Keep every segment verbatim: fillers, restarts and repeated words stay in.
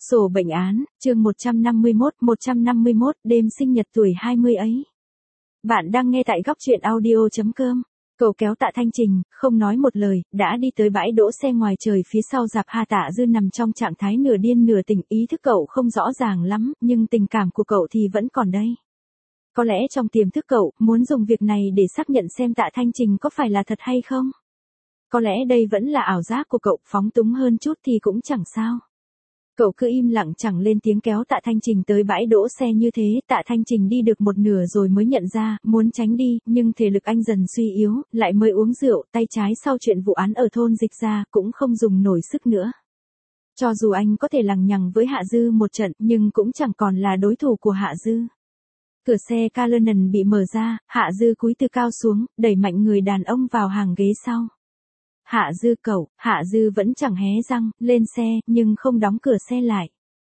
Sổ bệnh án, chương một trăm năm mươi mốt, một trăm năm mươi mốt, đêm sinh nhật tuổi hai mươi ấy. Bạn đang nghe tại góc truyện audio.com. Cậu kéo Tạ Thanh Trình, không nói một lời, đã đi tới bãi đỗ xe ngoài trời phía sau rạp Hà. Tạ Dư nằm trong trạng thái nửa điên nửa tỉnh, ý thức cậu không rõ ràng lắm, nhưng tình cảm của cậu thì vẫn còn đây. Có lẽ trong tiềm thức cậu, muốn dùng việc này để xác nhận xem Tạ Thanh Trình có phải là thật hay không. Có lẽ đây vẫn là ảo giác của cậu, phóng túng hơn chút thì cũng chẳng sao. Cậu cứ im lặng chẳng lên tiếng kéo Tạ Thanh Trình tới bãi đỗ xe như thế. Tạ Thanh Trình đi được một nửa rồi mới nhận ra, muốn tránh đi, nhưng thể lực anh dần suy yếu, lại mới uống rượu, tay trái sau chuyện vụ án ở thôn Dịch ra, cũng không dùng nổi sức nữa. Cho dù anh có thể lằng nhằng với Hạ Dư một trận, nhưng cũng chẳng còn là đối thủ của Hạ Dư. Cửa xe Cullinan bị mở ra, Hạ Dư cúi từ cao xuống, đẩy mạnh người đàn ông vào hàng ghế sau. Hạ Dư cậu, Hạ Dư vẫn chẳng hé răng, lên xe, nhưng không đóng cửa xe lại.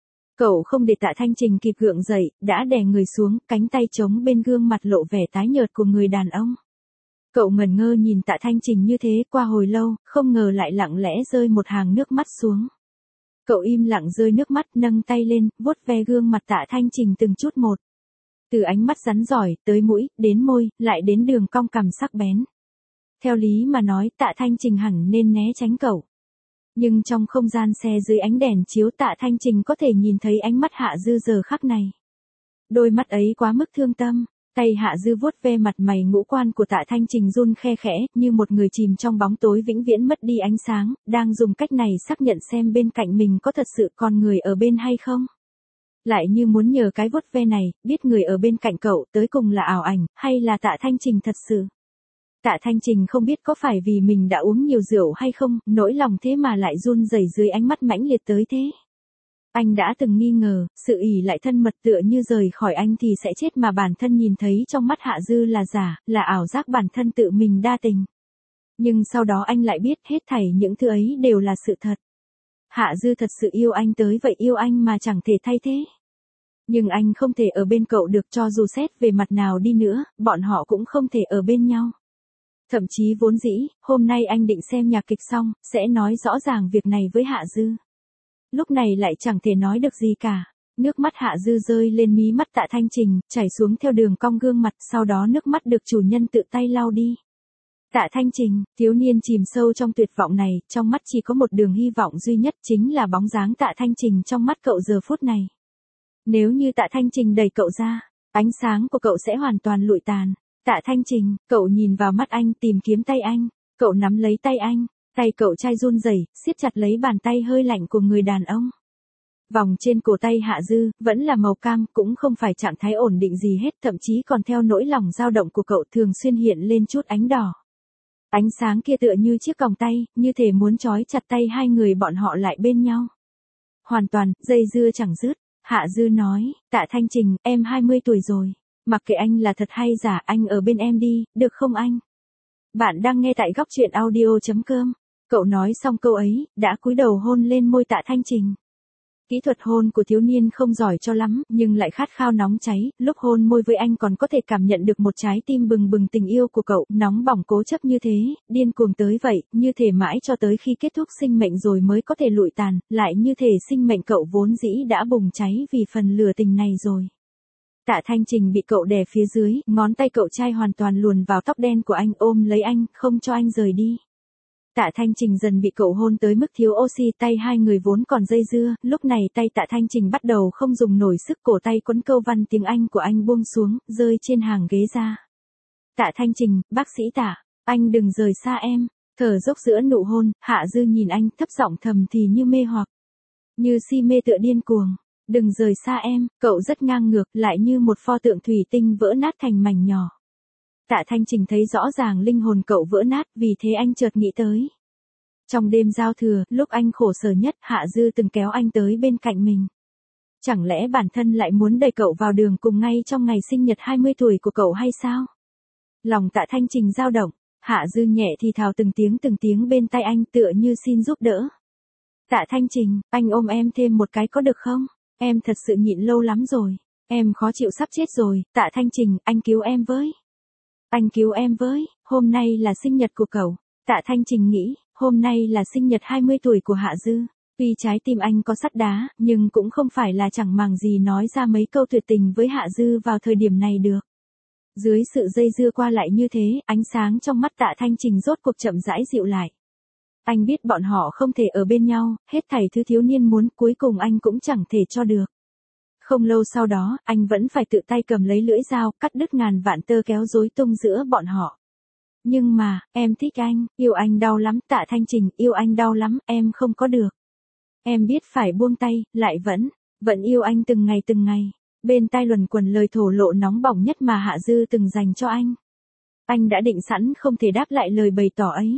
Cậu không để Tạ Thanh Trình kịp gượng dậy, đã đè người xuống, cánh tay chống bên gương mặt lộ vẻ tái nhợt của người đàn ông. Cậu ngẩn ngơ nhìn Tạ Thanh Trình như thế qua hồi lâu, không ngờ lại lặng lẽ rơi một hàng nước mắt xuống. Cậu im lặng rơi nước mắt, nâng tay lên, vuốt ve gương mặt Tạ Thanh Trình từng chút một. Từ ánh mắt rắn rỏi, tới mũi, đến môi, lại đến đường cong cằm sắc bén. Theo lý mà nói, Tạ Thanh Trình hẳn nên né tránh cậu. Nhưng trong không gian xe dưới ánh đèn chiếu, Tạ Thanh Trình có thể nhìn thấy ánh mắt Hạ Dư giờ khắc này. Đôi mắt ấy quá mức thương tâm, tay Hạ Dư vuốt ve mặt mày ngũ quan của Tạ Thanh Trình run khe khẽ, như một người chìm trong bóng tối vĩnh viễn mất đi ánh sáng, đang dùng cách này xác nhận xem bên cạnh mình có thật sự còn người ở bên hay không. Lại như muốn nhờ cái vuốt ve này, biết người ở bên cạnh cậu tới cùng là ảo ảnh, hay là Tạ Thanh Trình thật sự. Tạ Thanh Trình không biết có phải vì mình đã uống nhiều rượu hay không, nỗi lòng thế mà lại run rẩy dưới ánh mắt mãnh liệt tới thế. Anh đã từng nghi ngờ, sự ỷ lại thân mật tựa như rời khỏi anh thì sẽ chết mà bản thân nhìn thấy trong mắt Hạ Dư là giả, là ảo giác bản thân tự mình đa tình. Nhưng sau đó anh lại biết hết thảy những thứ ấy đều là sự thật. Hạ Dư thật sự yêu anh tới vậy, yêu anh mà chẳng thể thay thế. Nhưng anh không thể ở bên cậu được, cho dù xét về mặt nào đi nữa, bọn họ cũng không thể ở bên nhau. Thậm chí vốn dĩ, hôm nay anh định xem nhạc kịch xong, sẽ nói rõ ràng việc này với Hạ Dư. Lúc này lại chẳng thể nói được gì cả. Nước mắt Hạ Dư rơi lên mí mắt Tạ Thanh Trình, chảy xuống theo đường cong gương mặt, sau đó nước mắt được chủ nhân tự tay lau đi. Tạ Thanh Trình, thiếu niên chìm sâu trong tuyệt vọng này, trong mắt chỉ có một đường hy vọng duy nhất, chính là bóng dáng Tạ Thanh Trình trong mắt cậu giờ phút này. Nếu như Tạ Thanh Trình đẩy cậu ra, ánh sáng của cậu sẽ hoàn toàn lụi tàn. Tạ Thanh Trình, cậu nhìn vào mắt anh, tìm kiếm tay anh, cậu nắm lấy tay anh, tay cậu trai run rẩy, siết chặt lấy bàn tay hơi lạnh của người đàn ông. Vòng trên cổ tay Hạ Dư, vẫn là màu cam, cũng không phải trạng thái ổn định gì hết, thậm chí còn theo nỗi lòng dao động của cậu thường xuyên hiện lên chút ánh đỏ. Ánh sáng kia tựa như chiếc còng tay, như thể muốn trói chặt tay hai người bọn họ lại bên nhau. Hoàn toàn, dây dưa chẳng dứt. Hạ Dư nói, Tạ Thanh Trình, em hai mươi tuổi rồi. Mặc kệ anh là thật hay giả, anh ở bên em đi, được không anh? Bạn đang nghe tại góc truyện audio.com. Cậu nói xong câu ấy, đã cúi đầu hôn lên môi Tạ Thanh Trình. Kỹ thuật hôn của thiếu niên không giỏi cho lắm, nhưng lại khát khao nóng cháy, lúc hôn môi với anh còn có thể cảm nhận được một trái tim bừng bừng tình yêu của cậu, nóng bỏng cố chấp như thế, điên cuồng tới vậy, như thể mãi cho tới khi kết thúc sinh mệnh rồi mới có thể lụi tàn, lại như thể sinh mệnh cậu vốn dĩ đã bùng cháy vì phần lửa tình này rồi. Tạ Thanh Trình bị cậu đè phía dưới, ngón tay cậu trai hoàn toàn luồn vào tóc đen của anh, ôm lấy anh, không cho anh rời đi. Tạ Thanh Trình dần bị cậu hôn tới mức thiếu oxy, tay hai người vốn còn dây dưa, lúc này tay Tạ Thanh Trình bắt đầu không dùng nổi sức, cổ tay quấn câu văn tiếng Anh của anh buông xuống, rơi trên hàng ghế ra. Tạ Thanh Trình, bác sĩ Tạ, anh đừng rời xa em, thở dốc giữa nụ hôn, Hạ Dư nhìn anh, thấp giọng thầm thì như mê hoặc, như si mê tựa điên cuồng. Đừng rời xa em, cậu rất ngang ngược, lại như một pho tượng thủy tinh vỡ nát thành mảnh nhỏ. Tạ Thanh Trình thấy rõ ràng linh hồn cậu vỡ nát, vì thế anh chợt nghĩ tới. Trong đêm giao thừa, lúc anh khổ sở nhất, Hạ Dư từng kéo anh tới bên cạnh mình. Chẳng lẽ bản thân lại muốn đẩy cậu vào đường cùng ngay trong ngày sinh nhật hai mươi tuổi của cậu hay sao? Lòng Tạ Thanh Trình dao động, Hạ Dư nhẹ thì thào từng tiếng từng tiếng bên tai anh, tựa như xin giúp đỡ. Tạ Thanh Trình, anh ôm em thêm một cái có được không? Em thật sự nhịn lâu lắm rồi. Em khó chịu sắp chết rồi. Tạ Thanh Trình, anh cứu em với. Anh cứu em với. Hôm nay là sinh nhật của cậu. Tạ Thanh Trình nghĩ, hôm nay là sinh nhật hai mươi tuổi của Hạ Dư. Tuy trái tim anh có sắt đá, nhưng cũng không phải là chẳng màng gì nói ra mấy câu tuyệt tình với Hạ Dư vào thời điểm này được. Dưới sự dây dưa qua lại như thế, ánh sáng trong mắt Tạ Thanh Trình rốt cuộc chậm rãi dịu lại. Anh biết bọn họ không thể ở bên nhau, hết thảy thứ thiếu niên muốn cuối cùng anh cũng chẳng thể cho được. Không lâu sau đó, anh vẫn phải tự tay cầm lấy lưỡi dao, cắt đứt ngàn vạn tơ kéo rối tung giữa bọn họ. Nhưng mà, em thích anh, yêu anh đau lắm, Tạ Thanh Trình, yêu anh đau lắm, em không có được. Em biết phải buông tay, lại vẫn, vẫn yêu anh từng ngày từng ngày. Bên tai luẩn quẩn lời thổ lộ nóng bỏng nhất mà Hạ Dư từng dành cho anh. Anh đã định sẵn không thể đáp lại lời bày tỏ ấy.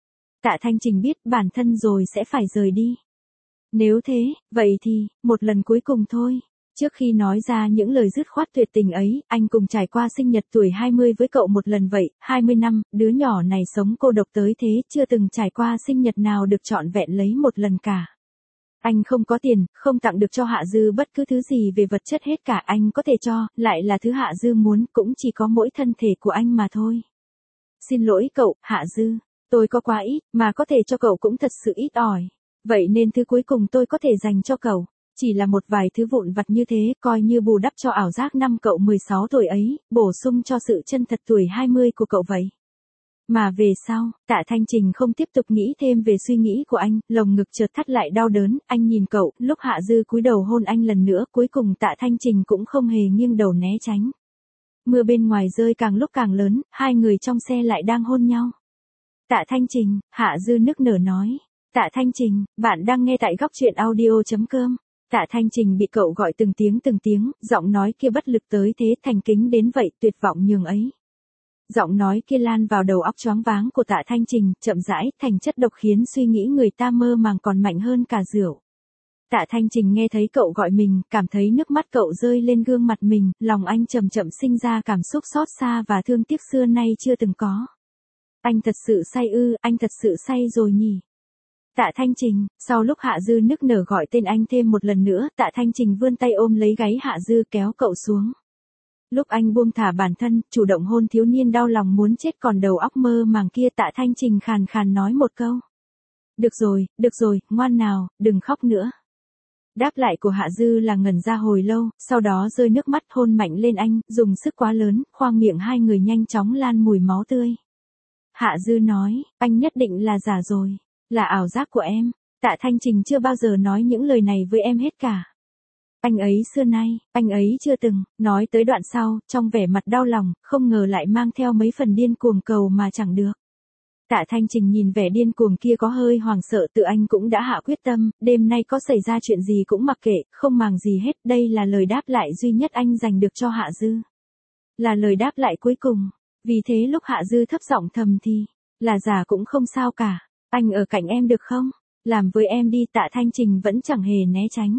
Tạ Thanh Trình biết bản thân rồi sẽ phải rời đi. Nếu thế, vậy thì, một lần cuối cùng thôi. Trước khi nói ra những lời dứt khoát tuyệt tình ấy, anh cùng trải qua sinh nhật tuổi hai mươi với cậu một lần vậy, hai mươi năm, đứa nhỏ này sống cô độc tới thế, chưa từng trải qua sinh nhật nào được trọn vẹn lấy một lần cả. Anh không có tiền, không tặng được cho Hạ Dư bất cứ thứ gì về vật chất hết cả, anh có thể cho, lại là thứ Hạ Dư muốn, cũng chỉ có mỗi thân thể của anh mà thôi. Xin lỗi cậu, Hạ Dư, tôi có quá ít, mà có thể cho cậu cũng thật sự ít ỏi. Vậy nên thứ cuối cùng tôi có thể dành cho cậu, chỉ là một vài thứ vụn vặt như thế, coi như bù đắp cho ảo giác năm cậu mười sáu tuổi ấy, bổ sung cho sự chân thật tuổi hai mươi của cậu vậy. Mà về sau, Tạ Thanh Trình không tiếp tục nghĩ thêm về suy nghĩ của anh, lồng ngực chợt thắt lại đau đớn, anh nhìn cậu, lúc Hạ Dư cúi đầu hôn anh lần nữa, cuối cùng Tạ Thanh Trình cũng không hề nghiêng đầu né tránh. Mưa bên ngoài rơi càng lúc càng lớn, hai người trong xe lại đang hôn nhau. Tạ Thanh Trình, Hạ Dư nức nở nói. Tạ Thanh Trình, bạn đang nghe tại góc truyện audio chấm com. Tạ Thanh Trình bị cậu gọi từng tiếng từng tiếng, giọng nói kia bất lực tới thế, thành kính đến vậy, tuyệt vọng nhường ấy. Giọng nói kia lan vào đầu óc choáng váng của Tạ Thanh Trình, chậm rãi, thành chất độc khiến suy nghĩ người ta mơ màng còn mạnh hơn cả rượu. Tạ Thanh Trình nghe thấy cậu gọi mình, cảm thấy nước mắt cậu rơi lên gương mặt mình, lòng anh chậm chậm sinh ra cảm xúc xót xa và thương tiếc xưa nay chưa từng có. Anh thật sự say ư, anh thật sự say rồi nhỉ. Tạ Thanh Trình, sau lúc Hạ Dư nức nở gọi tên anh thêm một lần nữa, Tạ Thanh Trình vươn tay ôm lấy gáy Hạ Dư kéo cậu xuống. Lúc anh buông thả bản thân, chủ động hôn thiếu niên đau lòng muốn chết còn đầu óc mơ màng kia, Tạ Thanh Trình khàn khàn nói một câu. Được rồi, được rồi, ngoan nào, đừng khóc nữa. Đáp lại của Hạ Dư là ngẩn ra hồi lâu, sau đó rơi nước mắt hôn mạnh lên anh, dùng sức quá lớn, khoang miệng hai người nhanh chóng lan mùi máu tươi. Hạ Dư nói, anh nhất định là giả rồi, là ảo giác của em. Tạ Thanh Trình chưa bao giờ nói những lời này với em hết cả. Anh ấy xưa nay, anh ấy chưa từng, nói tới đoạn sau, trong vẻ mặt đau lòng, không ngờ lại mang theo mấy phần điên cuồng cầu mà chẳng được. Tạ Thanh Trình nhìn vẻ điên cuồng kia có hơi hoảng sợ, tự anh cũng đã hạ quyết tâm, đêm nay có xảy ra chuyện gì cũng mặc kệ, không màng gì hết, đây là lời đáp lại duy nhất anh dành được cho Hạ Dư. Là lời đáp lại cuối cùng, vì thế lúc Hạ Dư thấp giọng thầm thì, là giả cũng không sao cả, anh ở cạnh em được không? Làm với em đi. Tạ Thanh Trình vẫn chẳng hề né tránh.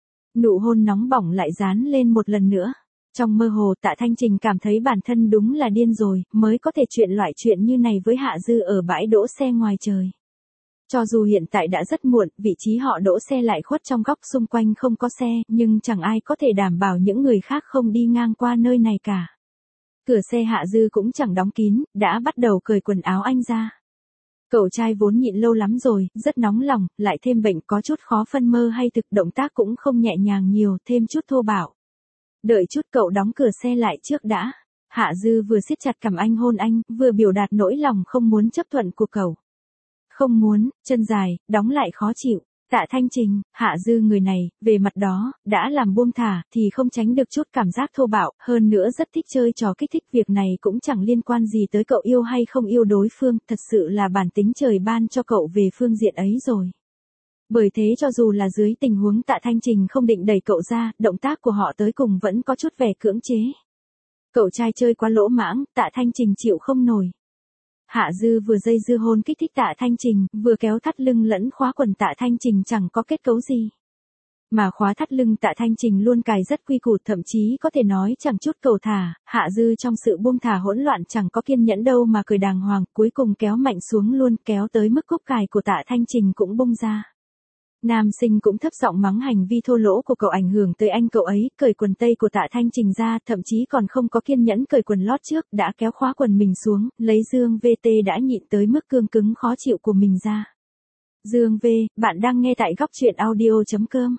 Nụ hôn nóng bỏng lại dán lên một lần nữa. Trong mơ hồ Tạ Thanh Trình cảm thấy bản thân đúng là điên rồi, mới có thể chuyện loại chuyện như này với Hạ Dư ở bãi đỗ xe ngoài trời. Cho dù hiện tại đã rất muộn, vị trí họ đỗ xe lại khuất trong góc xung quanh không có xe, nhưng chẳng ai có thể đảm bảo những người khác không đi ngang qua nơi này cả. Cửa xe Hạ Dư cũng chẳng đóng kín, đã bắt đầu cởi quần áo anh ra. Cậu trai vốn nhịn lâu lắm rồi, rất nóng lòng, lại thêm bệnh có chút khó phân mơ hay thực, động tác cũng không nhẹ nhàng nhiều, thêm chút thô bạo. Đợi chút cậu đóng cửa xe lại trước đã. Hạ Dư vừa siết chặt cằm anh hôn anh, vừa biểu đạt nỗi lòng không muốn chấp thuận của cậu. Không muốn, chân dài, đóng lại khó chịu. Tạ Thanh Trình, Hạ Dư người này, về mặt đó, đã làm buông thả, thì không tránh được chút cảm giác thô bạo, hơn nữa rất thích chơi trò kích thích, việc này cũng chẳng liên quan gì tới cậu yêu hay không yêu đối phương, thật sự là bản tính trời ban cho cậu về phương diện ấy rồi. Bởi thế cho dù là dưới tình huống Tạ Thanh Trình không định đẩy cậu ra, động tác của họ tới cùng vẫn có chút vẻ cưỡng chế. Cậu trai chơi quá lỗ mãng, Tạ Thanh Trình chịu không nổi. Hạ Dư vừa dây dưa hôn kích thích Tạ Thanh Trình, vừa kéo thắt lưng lẫn khóa quần Tạ Thanh Trình chẳng có kết cấu gì. Mà khóa thắt lưng Tạ Thanh Trình luôn cài rất quy củ, thậm chí có thể nói chẳng chút cầu thả, Hạ Dư trong sự buông thả hỗn loạn chẳng có kiên nhẫn đâu mà cởi đàng hoàng, cuối cùng kéo mạnh xuống luôn, kéo tới mức cúc cài của Tạ Thanh Trình cũng bung ra. Nam sinh cũng thấp giọng mắng hành vi thô lỗ của cậu ảnh hưởng tới anh cậu ấy, cởi quần tây của Tạ Thanh Trình ra, thậm chí còn không có kiên nhẫn cởi quần lót trước, đã kéo khóa quần mình xuống, lấy dương vê tê đã nhịn tới mức cương cứng khó chịu của mình ra. Dương V, bạn đang nghe tại góc truyện audio.com.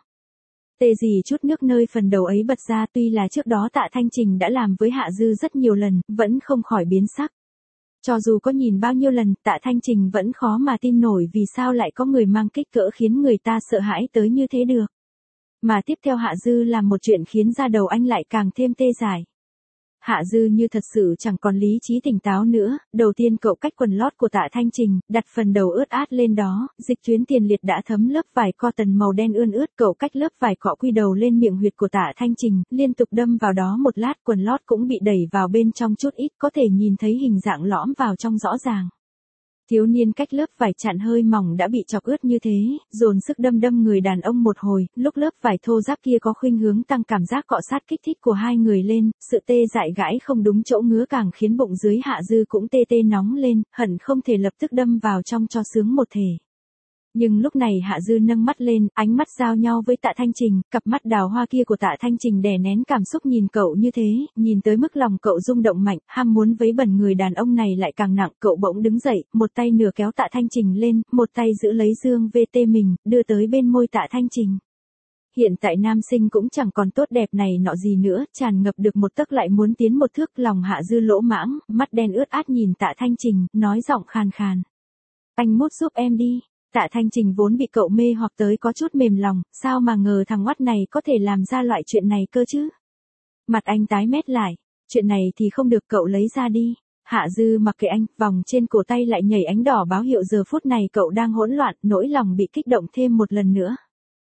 Tê gì chút nước nơi phần đầu ấy bật ra, tuy là trước đó Tạ Thanh Trình đã làm với Hạ Dư rất nhiều lần, vẫn không khỏi biến sắc. Cho dù có nhìn bao nhiêu lần, Tạ Thanh Trình vẫn khó mà tin nổi vì sao lại có người mang kích cỡ khiến người ta sợ hãi tới như thế được. Mà tiếp theo Hạ Dư làm một chuyện khiến da đầu anh lại càng thêm tê dại. Hạ Dư như thật sự chẳng còn lý trí tỉnh táo nữa, đầu tiên cậu cách quần lót của Tạ Thanh Trình, đặt phần đầu ướt át lên đó, dịch tuyến tiền liệt đã thấm lớp vải cotton màu đen ươn ướt, cậu cách lớp vải cọ quy đầu lên miệng huyệt của Tạ Thanh Trình, liên tục đâm vào đó một lát, quần lót cũng bị đẩy vào bên trong chút ít, có thể nhìn thấy hình dạng lõm vào trong rõ ràng. Thiếu niên cách lớp vải chặn hơi mỏng đã bị chọc ướt như thế, dồn sức đâm đâm người đàn ông một hồi, lúc lớp vải thô ráp kia có khuynh hướng tăng cảm giác cọ sát kích thích của hai người lên, sự tê dại gãi không đúng chỗ ngứa càng khiến bụng dưới Hạ Dư cũng tê tê nóng lên, hận không thể lập tức đâm vào trong cho sướng một thể. Nhưng lúc này Hạ Dư nâng mắt lên, ánh mắt giao nhau với Tạ Thanh Trình, cặp mắt đào hoa kia của Tạ Thanh Trình đè nén cảm xúc nhìn cậu như thế, nhìn tới mức lòng cậu rung động mạnh, ham muốn vấy bẩn người đàn ông này lại càng nặng, cậu bỗng đứng dậy, một tay nửa kéo Tạ Thanh Trình lên, một tay giữ lấy Dương vê tê mình, đưa tới bên môi Tạ Thanh Trình. Hiện tại nam sinh cũng chẳng còn tốt đẹp này nọ gì nữa, tràn ngập được một tấc lại muốn tiến một thước, lòng Hạ Dư lỗ mãng, mắt đen ướt át nhìn Tạ Thanh Trình, nói giọng khàn khàn. Anh mốt giúp em đi. Tạ Thanh Trình vốn bị cậu mê hoặc tới có chút mềm lòng, sao mà ngờ thằng oắt này có thể làm ra loại chuyện này cơ chứ. Mặt anh tái mét lại, chuyện này thì không được, cậu lấy ra đi. Hạ Dư mặc kệ anh, vòng trên cổ tay lại nhảy ánh đỏ báo hiệu giờ phút này cậu đang hỗn loạn, nỗi lòng bị kích động thêm một lần nữa.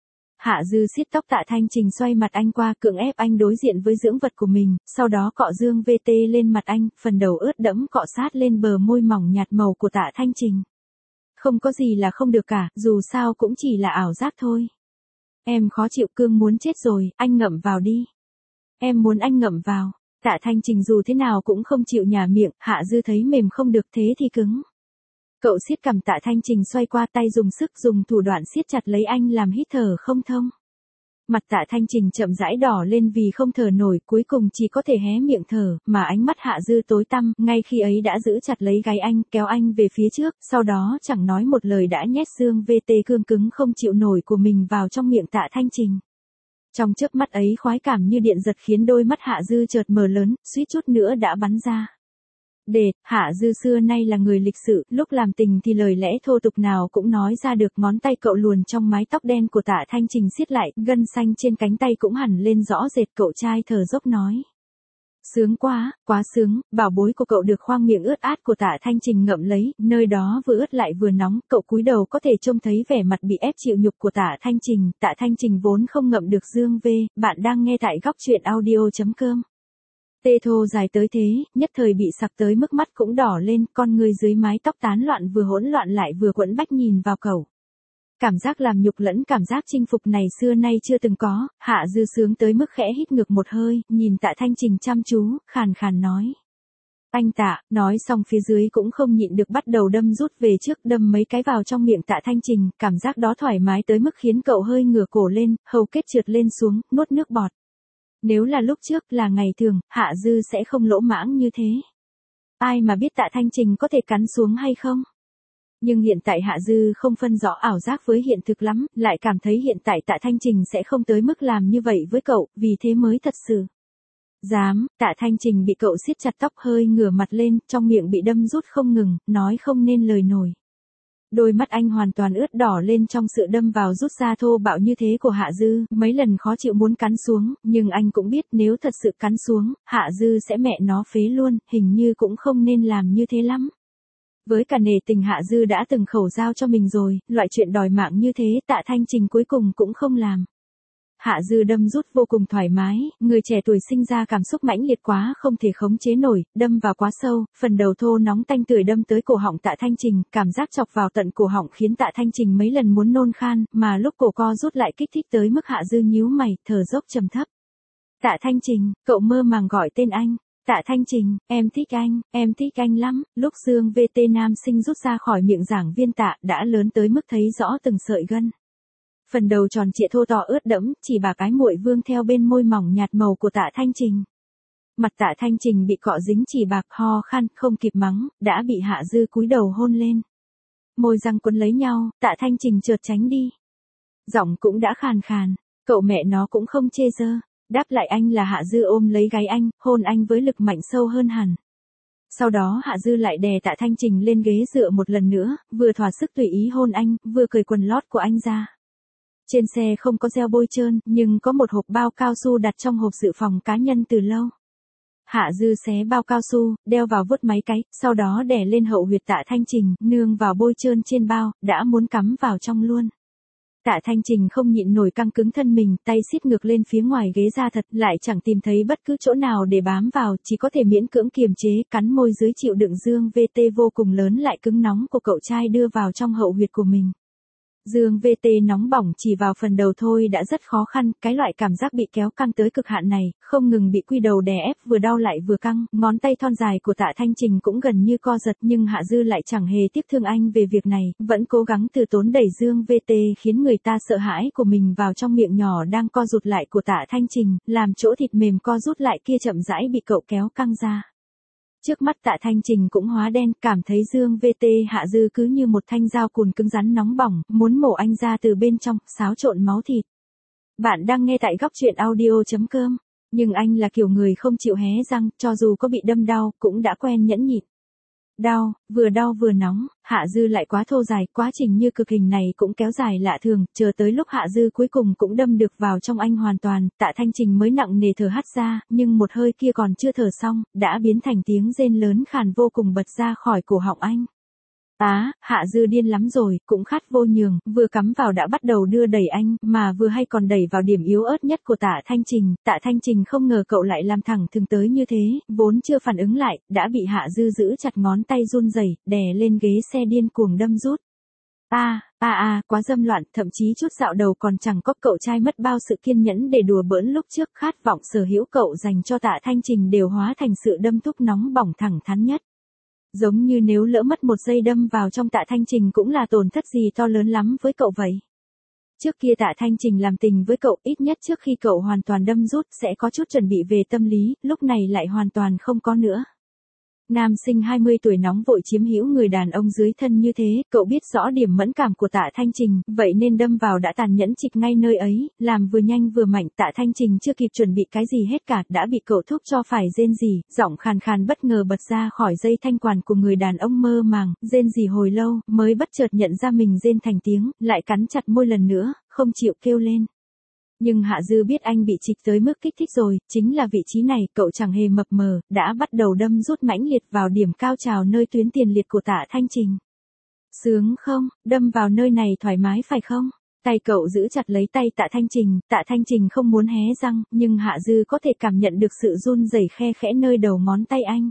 Hạ Dư siết tóc Tạ Thanh Trình xoay mặt anh qua, cưỡng ép anh đối diện với dưỡng vật của mình, sau đó cọ Dương vê tê lên mặt anh, phần đầu ướt đẫm cọ sát lên bờ môi mỏng nhạt màu của Tạ Thanh Trình. Không có gì là không được cả, dù sao cũng chỉ là ảo giác thôi. Em khó chịu, cương muốn chết rồi, anh ngậm vào đi. Em muốn anh ngậm vào. Tạ Thanh Trình dù thế nào cũng không chịu nhả miệng, Hạ Dư thấy mềm không được thế thì cứng. Cậu siết cằm Tạ Thanh Trình xoay qua, tay dùng sức dùng thủ đoạn siết chặt lấy anh làm hít thở không thông. Mặt Tạ Thanh Trình chậm rãi đỏ lên vì không thở nổi, cuối cùng chỉ có thể hé miệng thở, mà ánh mắt Hạ Dư tối tăm, ngay khi ấy đã giữ chặt lấy gáy anh, kéo anh về phía trước, sau đó chẳng nói một lời đã nhét Dương vê tê cương cứng không chịu nổi của mình vào trong miệng Tạ Thanh Trình. Trong chớp mắt ấy khoái cảm như điện giật khiến đôi mắt Hạ Dư chợt mở lớn, suýt chút nữa đã bắn ra. Đệt, Hạ Dư xưa nay là người lịch sự, lúc làm tình thì lời lẽ thô tục nào cũng nói ra được, ngón tay cậu luồn trong mái tóc đen của Tạ Thanh Trình siết lại, gân xanh trên cánh tay cũng hẳn lên rõ rệt, cậu trai thở dốc nói. Sướng quá, quá sướng, bảo bối của cậu được khoang miệng ướt át của Tạ Thanh Trình ngậm lấy, nơi đó vừa ướt lại vừa nóng, cậu cúi đầu có thể trông thấy vẻ mặt bị ép chịu nhục của Tạ Thanh Trình, Tạ Thanh Trình vốn không ngậm được Dương V, bạn đang nghe tại góc truyện audio.com. Tê thô dài tới thế, nhất thời bị sặc tới mức mắt cũng đỏ lên, con người dưới mái tóc tán loạn vừa hỗn loạn lại vừa quẫn bách nhìn vào cậu. Cảm giác làm nhục lẫn cảm giác chinh phục này xưa nay chưa từng có, Hạ Dư sướng tới mức khẽ hít ngược một hơi, nhìn Tạ Thanh Trình chăm chú, khàn khàn nói. Anh Tạ, nói xong phía dưới cũng không nhịn được bắt đầu đâm rút về trước, đâm mấy cái vào trong miệng Tạ Thanh Trình, cảm giác đó thoải mái tới mức khiến cậu hơi ngửa cổ lên, hầu kết trượt lên xuống, nuốt nước bọt. Nếu là lúc trước, là ngày thường, Hạ Dư sẽ không lỗ mãng như thế. Ai mà biết Tạ Thanh Trình có thể cắn xuống hay không? Nhưng hiện tại Hạ Dư không phân rõ ảo giác với hiện thực lắm, lại cảm thấy hiện tại Tạ Thanh Trình sẽ không tới mức làm như vậy với cậu, vì thế mới thật sự. Dám, Tạ Thanh Trình bị cậu siết chặt tóc hơi ngửa mặt lên, trong miệng bị đâm rút không ngừng, nói không nên lời nổi. Đôi mắt anh hoàn toàn ướt đỏ lên trong sự đâm vào rút ra thô bạo như thế của Hạ Dư, mấy lần khó chịu muốn cắn xuống, nhưng anh cũng biết nếu thật sự cắn xuống, Hạ Dư sẽ mẹ nó phế luôn, hình như cũng không nên làm như thế lắm. Với cả nể tình Hạ Dư đã từng khẩu giao cho mình rồi, loại chuyện đòi mạng như thế Tạ Thanh Trình cuối cùng cũng không làm. Hạ Dư đâm rút vô cùng thoải mái, người trẻ tuổi sinh ra cảm xúc mãnh liệt quá không thể khống chế nổi, đâm vào quá sâu, phần đầu thô nóng tanh tưởi đâm tới cổ họng Tạ Thanh Trình, cảm giác chọc vào tận cổ họng khiến Tạ Thanh Trình mấy lần muốn nôn khan, mà lúc cổ co rút lại kích thích tới mức Hạ Dư nhíu mày, thở dốc trầm thấp. Tạ Thanh Trình, cậu mơ màng gọi tên anh. Tạ Thanh Trình, em thích anh, em thích anh lắm, lúc Dương vê tê nam sinh rút ra khỏi miệng giảng viên Tạ đã lớn tới mức thấy rõ từng sợi gân. Phần đầu tròn trịa thô to ướt đẫm, chỉ bà cái muội vương theo bên môi mỏng nhạt màu của Tạ Thanh Trình. Mặt Tạ Thanh Trình bị cọ dính chỉ bạc, ho khan, không kịp mắng, đã bị Hạ Dư cúi đầu hôn lên. Môi răng quấn lấy nhau, Tạ Thanh Trình chợt tránh đi. Giọng cũng đã khàn khàn, cậu mẹ nó cũng không chê dơ. Đáp lại anh là Hạ Dư ôm lấy gáy anh, hôn anh với lực mạnh sâu hơn hẳn. Sau đó Hạ Dư lại đè Tạ Thanh Trình lên ghế dựa một lần nữa, vừa thỏa sức tùy ý hôn anh, vừa cởi quần lót của anh ra. Trên xe không có gel bôi trơn, nhưng có một hộp bao cao su đặt trong hộp dự phòng cá nhân từ lâu. Hạ Dư xé bao cao su, đeo vào vuốt máy cái, sau đó đè lên hậu huyệt Tạ Thanh Trình, nương vào bôi trơn trên bao, đã muốn cắm vào trong luôn. Tạ Thanh Trình không nhịn nổi căng cứng thân mình, tay siết ngược lên phía ngoài ghế ra thật, lại chẳng tìm thấy bất cứ chỗ nào để bám vào, chỉ có thể miễn cưỡng kiềm chế, cắn môi dưới chịu đựng dương vê tê vô cùng lớn lại cứng nóng của cậu trai đưa vào trong hậu huyệt của mình. Dương vê tê nóng bỏng chỉ vào phần đầu thôi đã rất khó khăn, cái loại cảm giác bị kéo căng tới cực hạn này, không ngừng bị quy đầu đè ép vừa đau lại vừa căng, ngón tay thon dài của Tạ Thanh Trình cũng gần như co giật nhưng Hạ Dư lại chẳng hề tiếc thương anh về việc này, vẫn cố gắng từ tốn đẩy Dương vê tê khiến người ta sợ hãi của mình vào trong miệng nhỏ đang co rụt lại của Tạ Thanh Trình, làm chỗ thịt mềm co rút lại kia chậm rãi bị cậu kéo căng ra. Trước mắt Tạ Thanh Trình cũng hóa đen, cảm thấy Dương vê tê Hạ Dư cứ như một thanh dao cùn cứng rắn nóng bỏng, muốn mổ anh ra từ bên trong, xáo trộn máu thịt. Bạn đang nghe tại góc truyện audio chấm com, nhưng anh là kiểu người không chịu hé răng, cho dù có bị đâm đau, cũng đã quen nhẫn nhịn. Đau, vừa đau vừa nóng, Hạ Dư lại quá thô dài, quá trình như cực hình này cũng kéo dài lạ thường, chờ tới lúc Hạ Dư cuối cùng cũng đâm được vào trong anh hoàn toàn, Tạ Thanh Trình mới nặng nề thở hắt ra, nhưng một hơi kia còn chưa thở xong, đã biến thành tiếng rên lớn khàn vô cùng bật ra khỏi cổ họng anh. Á, Hạ Dư điên lắm rồi, cũng khát vô nhường, vừa cắm vào đã bắt đầu đưa đẩy anh, mà vừa hay còn đẩy vào điểm yếu ớt nhất của Tạ Thanh Trình. Tạ Thanh Trình không ngờ cậu lại làm thẳng thừng tới như thế, vốn chưa phản ứng lại, đã bị Hạ Dư giữ chặt ngón tay run rẩy, đè lên ghế xe điên cuồng đâm rút. A, a a, quá dâm loạn, thậm chí chút dạo đầu còn chẳng có cậu trai mất bao sự kiên nhẫn để đùa bỡn lúc trước, khát vọng sở hữu cậu dành cho Tạ Thanh Trình đều hóa thành sự đâm thúc nóng bỏng thẳng thắn nhất. Giống như nếu lỡ mất một giây đâm vào trong Tạ Thanh Trình cũng là tổn thất gì to lớn lắm với cậu vậy. Trước kia Tạ Thanh Trình làm tình với cậu ít nhất trước khi cậu hoàn toàn đâm rút sẽ có chút chuẩn bị về tâm lý, lúc này lại hoàn toàn không có nữa. Nam sinh hai mươi tuổi nóng vội chiếm hữu người đàn ông dưới thân như thế, cậu biết rõ điểm mẫn cảm của Tạ Thanh Trình, vậy nên đâm vào đã tàn nhẫn chịch ngay nơi ấy, làm vừa nhanh vừa mạnh. Tạ Thanh Trình chưa kịp chuẩn bị cái gì hết cả, đã bị cậu thúc cho phải rên rỉ, giọng khàn khàn bất ngờ bật ra khỏi dây thanh quản của người đàn ông mơ màng, rên rỉ hồi lâu, mới bất chợt nhận ra mình rên thành tiếng, lại cắn chặt môi lần nữa, không chịu kêu lên. Nhưng Hạ Dư biết anh bị trịch tới mức kích thích rồi, chính là vị trí này, cậu chẳng hề mập mờ, đã bắt đầu đâm rút mãnh liệt vào điểm cao trào nơi tuyến tiền liệt của Tạ Thanh Trình. Sướng không, đâm vào nơi này thoải mái phải không? Tay cậu giữ chặt lấy tay Tạ Thanh Trình, Tạ Thanh Trình không muốn hé răng, nhưng Hạ Dư có thể cảm nhận được sự run rẩy khe khẽ nơi đầu ngón tay anh.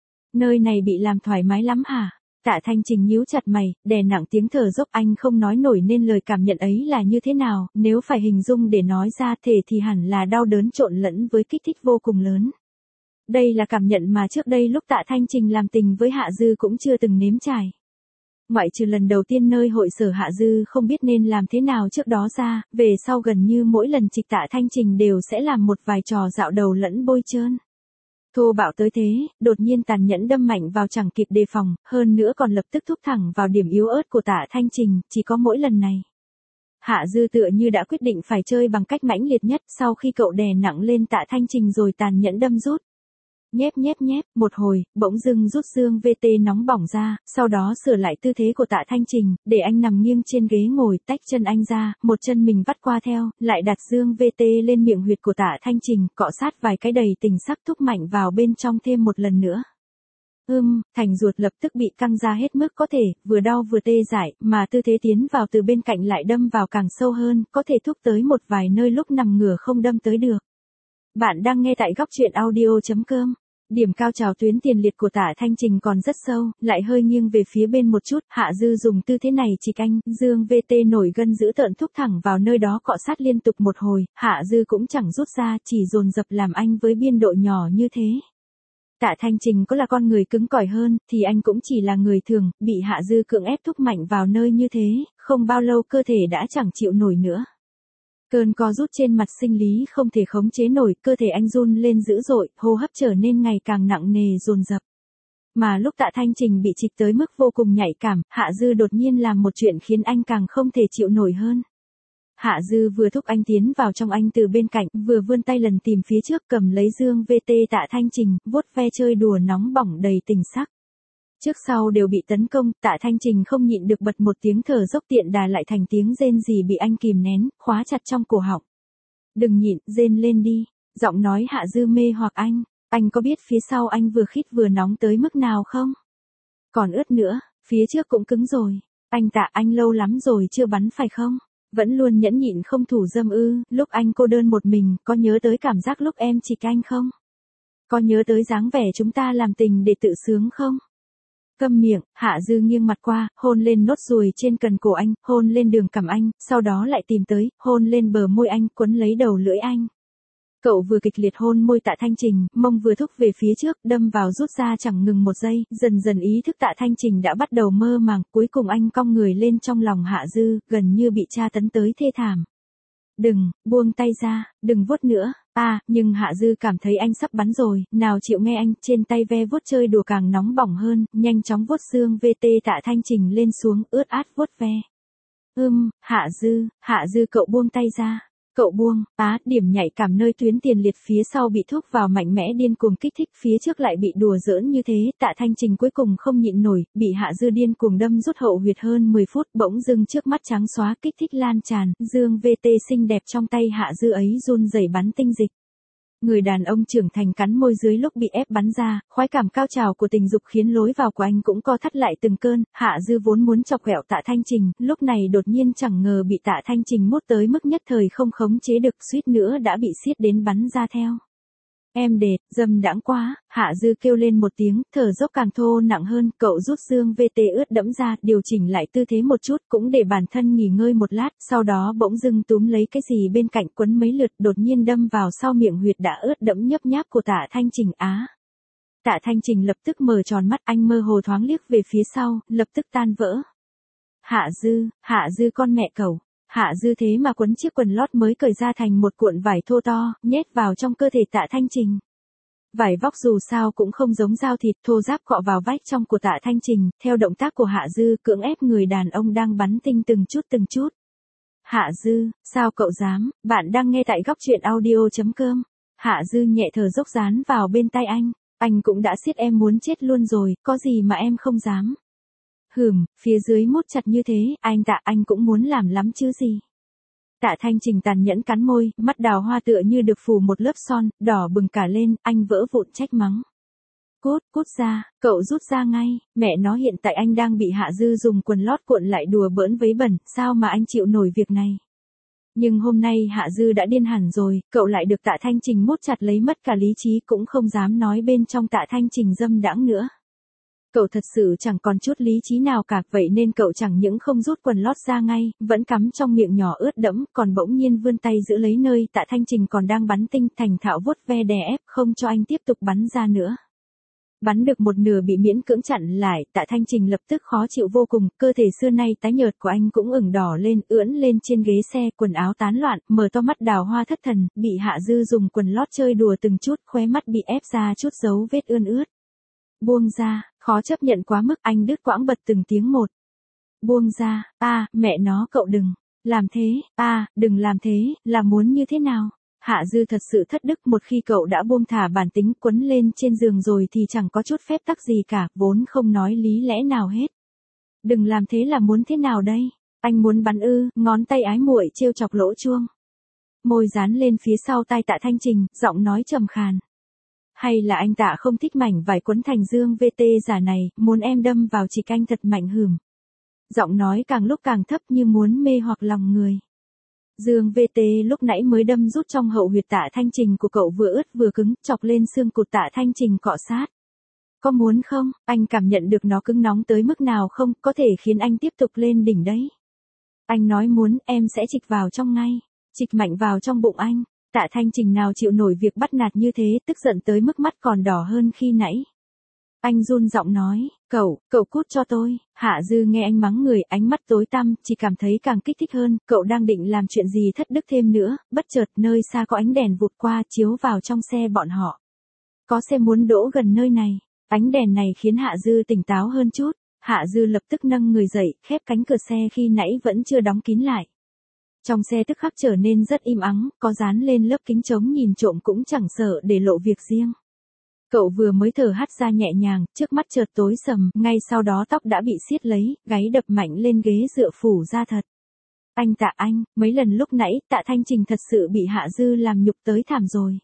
Nơi này bị làm thoải mái lắm hả? Tạ Thanh Trình nhíu chặt mày, đè nặng tiếng thở dốc, anh không nói nổi nên lời cảm nhận ấy là như thế nào, nếu phải hình dung để nói ra thể thì hẳn là đau đớn trộn lẫn với kích thích vô cùng lớn. Đây là cảm nhận mà trước đây lúc Tạ Thanh Trình làm tình với Hạ Dư cũng chưa từng nếm trải. Ngoại trừ lần đầu tiên nơi hội sở Hạ Dư không biết nên làm thế nào trước đó ra, về sau gần như mỗi lần trịch Tạ Thanh Trình đều sẽ làm một vài trò dạo đầu lẫn bôi trơn. Thô bạo tới thế, đột nhiên tàn nhẫn đâm mạnh vào chẳng kịp đề phòng, hơn nữa còn lập tức thúc thẳng vào điểm yếu ớt của Tạ Thanh Trình, chỉ có mỗi lần này. Hạ Dư tựa như đã quyết định phải chơi bằng cách mãnh liệt nhất, sau khi cậu đè nặng lên Tạ Thanh Trình rồi tàn nhẫn đâm rút. Nhép nhép nhép, một hồi, bỗng dưng rút Dương vê tê nóng bỏng ra, sau đó sửa lại tư thế của Tạ Thanh Trình, để anh nằm nghiêng trên ghế ngồi, tách chân anh ra, một chân mình vắt qua theo, lại đặt Dương vê tê lên miệng huyệt của Tạ Thanh Trình, cọ sát vài cái đầy tình sắc thúc mạnh vào bên trong thêm một lần nữa. Ưm, thành ruột lập tức bị căng ra hết mức có thể, vừa đau vừa tê dại, mà tư thế tiến vào từ bên cạnh lại đâm vào càng sâu hơn, có thể thúc tới một vài nơi lúc nằm ngửa không đâm tới được. Bạn đang nghe tại góc truyện audio chấm com. Điểm cao trào tuyến tiền liệt của Tạ Thanh Trình còn rất sâu, lại hơi nghiêng về phía bên một chút, Hạ Dư dùng tư thế này trịch anh, Dương vê tê nổi gân giữ tợn thúc thẳng vào nơi đó cọ sát liên tục một hồi, Hạ Dư cũng chẳng rút ra, chỉ dồn dập làm anh với biên độ nhỏ như thế. Tạ Thanh Trình có là con người cứng cỏi hơn, thì anh cũng chỉ là người thường, bị Hạ Dư cưỡng ép thúc mạnh vào nơi như thế, không bao lâu cơ thể đã chẳng chịu nổi nữa. Cơn co rút trên mặt sinh lý không thể khống chế nổi, cơ thể anh run lên dữ dội, hô hấp trở nên ngày càng nặng nề dồn dập. Mà lúc Tạ Thanh Trình bị trịch tới mức vô cùng nhạy cảm, Hạ Dư đột nhiên làm một chuyện khiến anh càng không thể chịu nổi hơn. Hạ Dư vừa thúc anh tiến vào trong anh từ bên cạnh, vừa vươn tay lần tìm phía trước cầm lấy dương vê tê Tạ Thanh Trình, vuốt ve chơi đùa nóng bỏng đầy tình sắc. Trước sau đều bị tấn công, Tạ Thanh Trình không nhịn được bật một tiếng thở dốc tiện đà lại thành tiếng rên rỉ bị anh kìm nén, khóa chặt trong cổ họng. Đừng nhịn, rên lên đi, giọng nói Hạ Dư mê hoặc anh, anh có biết phía sau anh vừa khít vừa nóng tới mức nào không? Còn ướt nữa, phía trước cũng cứng rồi, anh Tạ anh lâu lắm rồi chưa bắn phải không? Vẫn luôn nhẫn nhịn không thủ dâm ư, lúc anh cô đơn một mình, có nhớ tới cảm giác lúc em trịch anh không? Có nhớ tới dáng vẻ chúng ta làm tình để tự sướng không? Câm miệng, Hạ Dư nghiêng mặt qua, hôn lên nốt ruồi trên cần cổ anh, hôn lên đường cằm anh, sau đó lại tìm tới, hôn lên bờ môi anh, quấn lấy đầu lưỡi anh. Cậu vừa kịch liệt hôn môi Tạ Thanh Trình, mông vừa thúc về phía trước, đâm vào rút ra chẳng ngừng một giây, dần dần ý thức Tạ Thanh Trình đã bắt đầu mơ màng, cuối cùng anh cong người lên trong lòng Hạ Dư, gần như bị tra tấn tới thê thảm. Đừng, buông tay ra, đừng vuốt nữa, à, nhưng Hạ Dư cảm thấy anh sắp bắn rồi, nào chịu nghe anh, trên tay ve vuốt chơi đùa càng nóng bỏng hơn, nhanh chóng vuốt xương vê tê Tạ Thanh Trình lên xuống, ướt át vuốt ve. Ưm, Hạ Dư, Hạ Dư cậu buông tay ra. Cậu buông, á, điểm nhạy cảm nơi tuyến tiền liệt phía sau bị thúc vào mạnh mẽ điên cuồng kích thích, phía trước lại bị đùa giỡn như thế, Tạ Thanh Trình cuối cùng không nhịn nổi, bị Hạ Dư điên cuồng đâm rút hậu huyệt hơn mười phút, bỗng dưng trước mắt trắng xóa kích thích lan tràn, dương vê tê xinh đẹp trong tay Hạ Dư ấy run rẩy bắn tinh dịch. Người đàn ông trưởng thành cắn môi dưới lúc bị ép bắn ra, khoái cảm cao trào của tình dục khiến lối vào của anh cũng co thắt lại từng cơn, Hạ Dư vốn muốn chọc ghẹo Tạ Thanh Trình, lúc này đột nhiên chẳng ngờ bị Tạ Thanh Trình mút tới mức nhất thời không khống chế được, suýt nữa đã bị siết đến bắn ra theo. Em đệt, dâm đãng quá, Hạ Dư kêu lên một tiếng, thở dốc càng thô nặng hơn, cậu rút dương vê tê ướt đẫm ra, điều chỉnh lại tư thế một chút, cũng để bản thân nghỉ ngơi một lát, sau đó bỗng dưng túm lấy cái gì bên cạnh quấn mấy lượt, đột nhiên đâm vào sau miệng huyệt đã ướt đẫm nhấp nháp của Tạ Thanh Trình á. Tạ Thanh Trình lập tức mở tròn mắt, anh mơ hồ thoáng liếc về phía sau, lập tức tan vỡ. Hạ Dư, Hạ Dư con mẹ cẩu. Hạ Dư thế mà quấn chiếc quần lót mới cởi ra thành một cuộn vải thô to, nhét vào trong cơ thể Tạ Thanh Trình. Vải vóc dù sao cũng không giống dao thịt, thô ráp cọ vào vách trong của Tạ Thanh Trình, theo động tác của Hạ Dư cưỡng ép người đàn ông đang bắn tinh từng chút từng chút. Hạ Dư, sao cậu dám, bạn đang nghe tại góc truyện audio chấm com. Hạ Dư nhẹ thở dốc dán vào bên tay anh, anh cũng đã siết em muốn chết luôn rồi, có gì mà em không dám. Hừm, phía dưới mút chặt như thế, anh Tạ anh cũng muốn làm lắm chứ gì. Tạ Thanh Trình tàn nhẫn cắn môi, mắt đào hoa tựa như được phủ một lớp son, đỏ bừng cả lên, anh vỡ vụn trách mắng. Cút, cút ra, cậu rút ra ngay, mẹ nó hiện tại anh đang bị Hạ Dư dùng quần lót cuộn lại đùa bỡn vấy bẩn, sao mà anh chịu nổi việc này. Nhưng hôm nay Hạ Dư đã điên hẳn rồi, cậu lại được Tạ Thanh Trình mút chặt lấy mất cả lý trí cũng không dám nói bên trong Tạ Thanh Trình dâm đãng nữa. Cậu thật sự chẳng còn chút lý trí nào cả, vậy nên cậu chẳng những không rút quần lót ra ngay, vẫn cắm trong miệng nhỏ ướt đẫm, còn bỗng nhiên vươn tay giữ lấy nơi Tạ Thanh Trình còn đang bắn tinh, thành thạo vuốt ve đè ép, không cho anh tiếp tục bắn ra nữa. Bắn được một nửa bị miễn cưỡng chặn lại, Tạ Thanh Trình lập tức khó chịu vô cùng, cơ thể xưa nay tái nhợt của anh cũng ửng đỏ lên, ưỡn lên trên ghế xe, quần áo tán loạn, mở to mắt đào hoa thất thần, bị Hạ Dư dùng quần lót chơi đùa từng chút, khóe mắt bị ép ra chút dấu vết ươn ướt. Buông ra, khó chấp nhận quá mức, anh đứt quãng bật từng tiếng một. Buông ra, a, à, mẹ nó cậu đừng làm thế, a, à, đừng làm thế, là muốn như thế nào? Hạ Dư thật sự thất đức, một khi cậu đã buông thả bản tính quấn lên trên giường rồi thì chẳng có chút phép tắc gì cả, vốn không nói lý lẽ nào hết. Đừng làm thế là muốn thế nào đây? Anh muốn bắn ư? Ngón tay ái muội trêu chọc lỗ chuông. Môi dán lên phía sau tai Tạ Thanh Trình, giọng nói trầm khàn. Hay là anh Tạ không thích mảnh vải quấn thành dương vê tê giả này, muốn em đâm vào chỉ canh thật mạnh hừm. Giọng nói càng lúc càng thấp như muốn mê hoặc lòng người. Dương vê tê lúc nãy mới đâm rút trong hậu huyệt Tạ Thanh Trình của cậu vừa ướt vừa cứng, chọc lên xương cụt Tạ Thanh Trình cọ sát. Có muốn không, anh cảm nhận được nó cứng nóng tới mức nào không, có thể khiến anh tiếp tục lên đỉnh đấy. Anh nói muốn, em sẽ chịch vào trong ngay, chịch mạnh vào trong bụng anh. Tạ Thanh Trình nào chịu nổi việc bắt nạt như thế, tức giận tới mức mắt còn đỏ hơn khi nãy. Anh run giọng nói, cậu, cậu cút cho tôi. Hạ Dư nghe anh mắng người, ánh mắt tối tăm, chỉ cảm thấy càng kích thích hơn, cậu đang định làm chuyện gì thất đức thêm nữa, bất chợt nơi xa có ánh đèn vụt qua chiếu vào trong xe bọn họ. Có xe muốn đỗ gần nơi này. Ánh đèn này khiến Hạ Dư tỉnh táo hơn chút. Hạ Dư lập tức nâng người dậy, khép cánh cửa xe khi nãy vẫn chưa đóng kín lại. Trong xe tức khắc trở nên rất im ắng, có dán lên lớp kính trống nhìn trộm cũng chẳng sợ để lộ việc riêng. Cậu vừa mới thở hắt ra nhẹ nhàng, trước mắt chợt tối sầm, ngay sau đó tóc đã bị siết lấy, gáy đập mạnh lên ghế dựa phủ ra thật. Anh Tạ anh, mấy lần lúc nãy, Tạ Thanh Trình thật sự bị Hạ Dư làm nhục tới thảm rồi.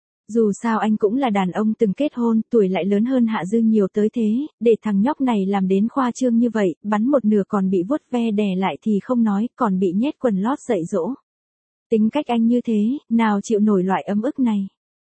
Dù sao anh cũng là đàn ông từng kết hôn, tuổi lại lớn hơn Hạ Dư nhiều tới thế, để thằng nhóc này làm đến khoa trương như vậy, bắn một nửa còn bị vuốt ve đè lại thì không nói, còn bị nhét quần lót dạy dỗ. Tính cách anh như thế, nào chịu nổi loại ấm ức này.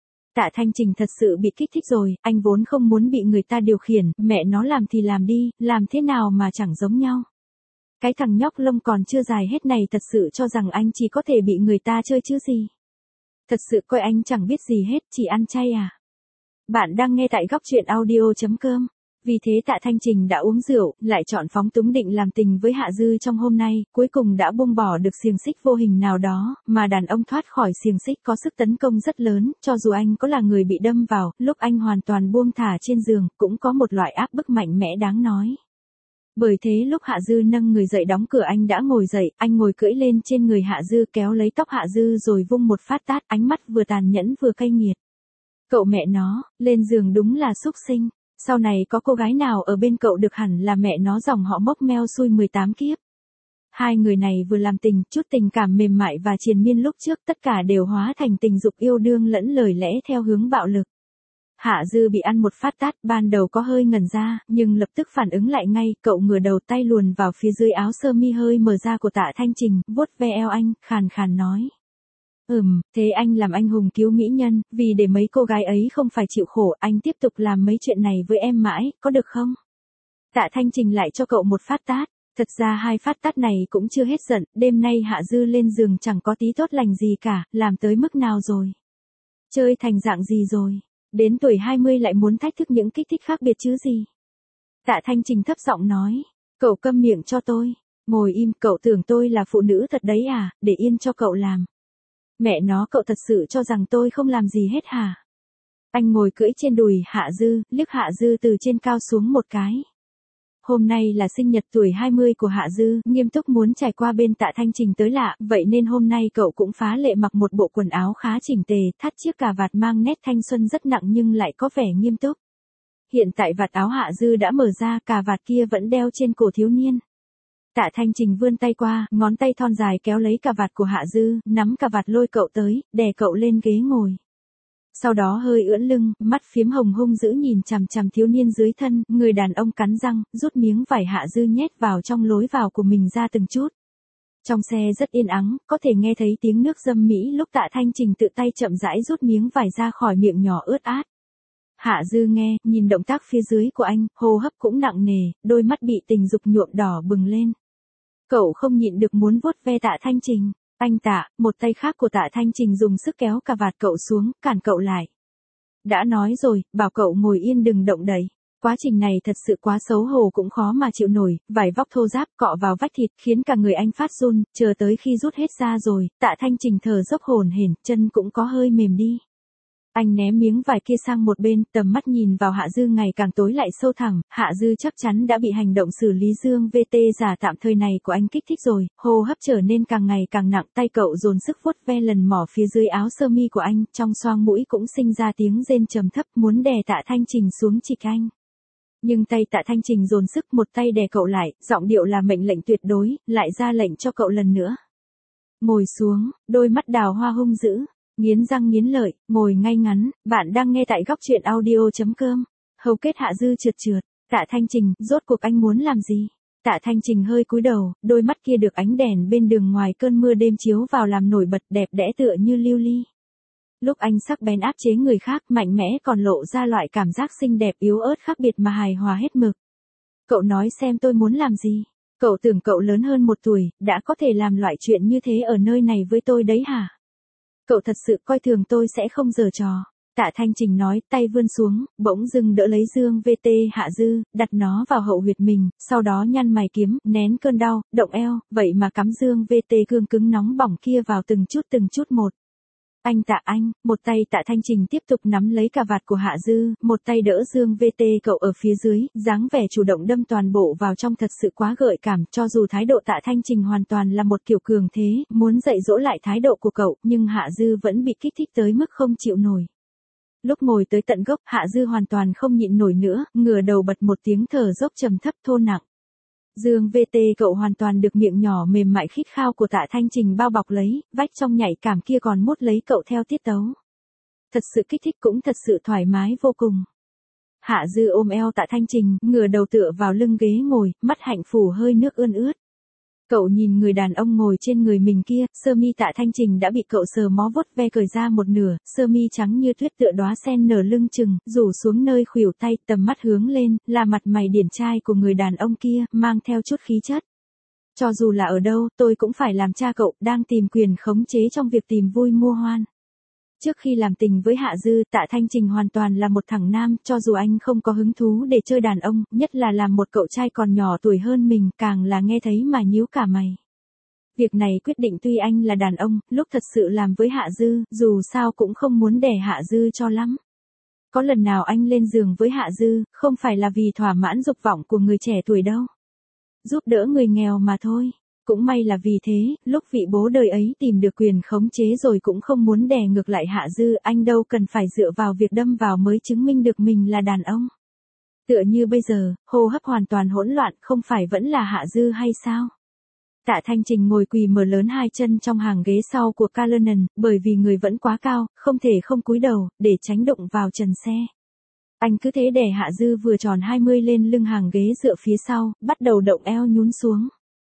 Tạ Thanh Trình thật sự bị kích thích rồi, anh vốn không muốn bị người ta điều khiển, mẹ nó làm thì làm đi, làm thế nào mà chẳng giống nhau. Cái thằng nhóc lông còn chưa dài hết này thật sự cho rằng anh chỉ có thể bị người ta chơi chứ gì. Thật sự coi anh chẳng biết gì hết, chỉ ăn chay à. Bạn đang nghe tại góc truyện audio chấm com. Vì thế Tạ Thanh Trình đã uống rượu, lại chọn phóng túng định làm tình với Hạ Dư trong hôm nay, cuối cùng đã buông bỏ được xiềng xích vô hình nào đó, mà đàn ông thoát khỏi xiềng xích có sức tấn công rất lớn, cho dù anh có là người bị đâm vào, lúc anh hoàn toàn buông thả trên giường, cũng có một loại áp bức mạnh mẽ đáng nói. Bởi thế lúc Hạ Dư nâng người dậy đóng cửa anh đã ngồi dậy, anh ngồi cưỡi lên trên người Hạ Dư kéo lấy tóc Hạ Dư rồi vung một phát tát, ánh mắt vừa tàn nhẫn vừa cay nghiệt. Cậu mẹ nó, lên giường đúng là xúc sinh. Sau này có cô gái nào ở bên cậu được hẳn là mẹ nó dòng họ mốc meo xui mười tám kiếp. Hai người này vừa làm tình, chút tình cảm mềm mại và triền miên lúc trước tất cả đều hóa thành tình dục yêu đương lẫn lời lẽ theo hướng bạo lực. Hạ Dư bị ăn một phát tát, ban đầu có hơi ngẩn ra, nhưng lập tức phản ứng lại ngay, cậu ngửa đầu tay luồn vào phía dưới áo sơ mi hơi mở ra của Tạ Thanh Trình, vuốt ve eo anh, khàn khàn nói. Ừm, thế anh làm anh hùng cứu mỹ nhân, vì để mấy cô gái ấy không phải chịu khổ, anh tiếp tục làm mấy chuyện này với em mãi, có được không? Tạ Thanh Trình lại cho cậu một phát tát, thật ra hai phát tát này cũng chưa hết giận, đêm nay Hạ Dư lên giường chẳng có tí tốt lành gì cả, làm tới mức nào rồi? Chơi thành dạng gì rồi? Đến tuổi hai mươi lại muốn thách thức những kích thích khác biệt chứ gì? Tạ Thanh Trình thấp giọng nói, cậu câm miệng cho tôi, ngồi im, cậu tưởng tôi là phụ nữ thật đấy à, để yên cho cậu làm. Mẹ nó, cậu thật sự cho rằng tôi không làm gì hết hả? Anh ngồi cưỡi trên đùi Hạ Dư, liếc Hạ Dư từ trên cao xuống một cái. Hôm nay là sinh nhật tuổi hai mươi của Hạ Dư, nghiêm túc muốn trải qua bên Tạ Thanh Trình tới lạ, vậy nên hôm nay cậu cũng phá lệ mặc một bộ quần áo khá chỉnh tề, thắt chiếc cà vạt mang nét thanh xuân rất nặng nhưng lại có vẻ nghiêm túc. Hiện tại vạt áo Hạ Dư đã mở ra, cà vạt kia vẫn đeo trên cổ thiếu niên. Tạ Thanh Trình vươn tay qua, ngón tay thon dài kéo lấy cà vạt của Hạ Dư, nắm cà vạt lôi cậu tới, đè cậu lên ghế ngồi. Sau đó hơi ưỡn lưng, mắt phiếm hồng hung dữ nhìn chằm chằm thiếu niên dưới thân, người đàn ông cắn răng, rút miếng vải Hạ Dư nhét vào trong lối vào của mình ra từng chút. Trong xe rất yên ắng, có thể nghe thấy tiếng nước dâm mỹ lúc Tạ Thanh Trình tự tay chậm rãi rút miếng vải ra khỏi miệng nhỏ ướt át. Hạ Dư nghe, nhìn động tác phía dưới của anh, hô hấp cũng nặng nề, đôi mắt bị tình dục nhuộm đỏ bừng lên. Cậu không nhịn được muốn vuốt ve Tạ Thanh Trình. Anh Tạ, một tay khác của Tạ Thanh Trình dùng sức kéo cà vạt cậu xuống, cản cậu lại. Đã nói rồi, bảo cậu ngồi yên đừng động đậy. Quá trình này thật sự quá xấu hổ cũng khó mà chịu nổi, vải vóc thô ráp cọ vào vách thịt khiến cả người anh phát run, chờ tới khi rút hết ra rồi, Tạ Thanh Trình thở dốc hổn hển, chân cũng có hơi mềm đi. Anh ném miếng vải kia sang một bên, tầm mắt nhìn vào Hạ Dư ngày càng tối lại sâu thẳm, Hạ Dư chắc chắn đã bị hành động xử lý dương vê tê giả tạm thời này của anh kích thích rồi, hô hấp trở nên càng ngày càng nặng, tay cậu dồn sức vuốt ve lần mỏ phía dưới áo sơ mi của anh, trong xoang mũi cũng sinh ra tiếng rên trầm thấp, muốn đè Tạ Thanh Trình xuống trịch anh. Nhưng tay Tạ Thanh Trình dồn sức, một tay đè cậu lại, giọng điệu là mệnh lệnh tuyệt đối, lại ra lệnh cho cậu lần nữa. Ngồi xuống, đôi mắt đào hoa hung dữ. Nghiến răng nghiến lợi, ngồi ngay ngắn, bạn đang nghe tại góc truyện audio chấm com. Hầu kết Hạ Dư trượt trượt, Tạ Thanh Trình, rốt cuộc anh muốn làm gì? Tạ Thanh Trình hơi cúi đầu, đôi mắt kia được ánh đèn bên đường ngoài cơn mưa đêm chiếu vào làm nổi bật đẹp đẽ tựa như lưu ly. Lúc anh sắc bén áp chế người khác, mạnh mẽ còn lộ ra loại cảm giác xinh đẹp yếu ớt khác biệt mà hài hòa hết mực. Cậu nói xem tôi muốn làm gì? Cậu tưởng cậu lớn hơn một tuổi, đã có thể làm loại chuyện như thế ở nơi này với tôi đấy hả? Cậu thật sự coi thường tôi sẽ không giở trò. Tạ Thanh Trình nói, tay vươn xuống, bỗng dưng đỡ lấy dương vê tê Hạ Dư, đặt nó vào hậu huyệt mình, sau đó nhăn mày kiếm, nén cơn đau, động eo, vậy mà cắm dương vê tê cương cứng nóng bỏng kia vào từng chút từng chút một. Anh Tạ anh, một tay Tạ Thanh Trình tiếp tục nắm lấy cà vạt của Hạ Dư, một tay đỡ Dương vê tê cậu ở phía dưới, dáng vẻ chủ động đâm toàn bộ vào trong thật sự quá gợi cảm, cho dù thái độ Tạ Thanh Trình hoàn toàn là một kiểu cường thế, muốn dạy dỗ lại thái độ của cậu, nhưng Hạ Dư vẫn bị kích thích tới mức không chịu nổi. Lúc ngồi tới tận gốc, Hạ Dư hoàn toàn không nhịn nổi nữa, ngửa đầu bật một tiếng thở dốc trầm thấp thô nặng. Dương vê tê cậu hoàn toàn được miệng nhỏ mềm mại khít khao của Tạ Thanh Trình bao bọc lấy, vách trong nhạy cảm kia còn mút lấy cậu theo tiết tấu. Thật sự kích thích cũng thật sự thoải mái vô cùng. Hạ Dư ôm eo Tạ Thanh Trình, ngửa đầu tựa vào lưng ghế ngồi, mắt hạnh phủ hơi nước ươn ướt. Cậu nhìn người đàn ông ngồi trên người mình kia, sơ mi Tạ Thanh Trình đã bị cậu sờ mó vuốt ve cởi ra một nửa, sơ mi trắng như tuyết tựa đóa sen nở lưng chừng, rủ xuống nơi khuỷu tay, tầm mắt hướng lên, là mặt mày điển trai của người đàn ông kia, mang theo chút khí chất. Cho dù là ở đâu, tôi cũng phải làm cha cậu, đang tìm quyền khống chế trong việc tìm vui mua hoan. Trước khi làm tình với Hạ Dư, Tạ Thanh Trình hoàn toàn là một thằng nam, cho dù anh không có hứng thú để chơi đàn ông, nhất là làm một cậu trai còn nhỏ tuổi hơn mình, càng là nghe thấy mà nhíu cả mày. Việc này quyết định tuy anh là đàn ông, lúc thật sự làm với Hạ Dư, dù sao cũng không muốn đè Hạ Dư cho lắm. Có lần nào anh lên giường với Hạ Dư, không phải là vì thỏa mãn dục vọng của người trẻ tuổi đâu. Giúp đỡ người nghèo mà thôi. Cũng may là vì thế, lúc vị bố đời ấy tìm được quyền khống chế rồi cũng không muốn đè ngược lại Hạ Dư, anh đâu cần phải dựa vào việc đâm vào mới chứng minh được mình là đàn ông. Tựa như bây giờ, hô hấp hoàn toàn hỗn loạn, không phải vẫn là Hạ Dư hay sao? Tạ Thanh Trình ngồi quỳ mở lớn hai chân trong hàng ghế sau của Cullinan, bởi vì người vẫn quá cao, không thể không cúi đầu, để tránh đụng vào trần xe. Anh cứ thế đè Hạ Dư vừa tròn hai mươi lên lưng hàng ghế dựa phía sau, bắt đầu động eo nhún xuống.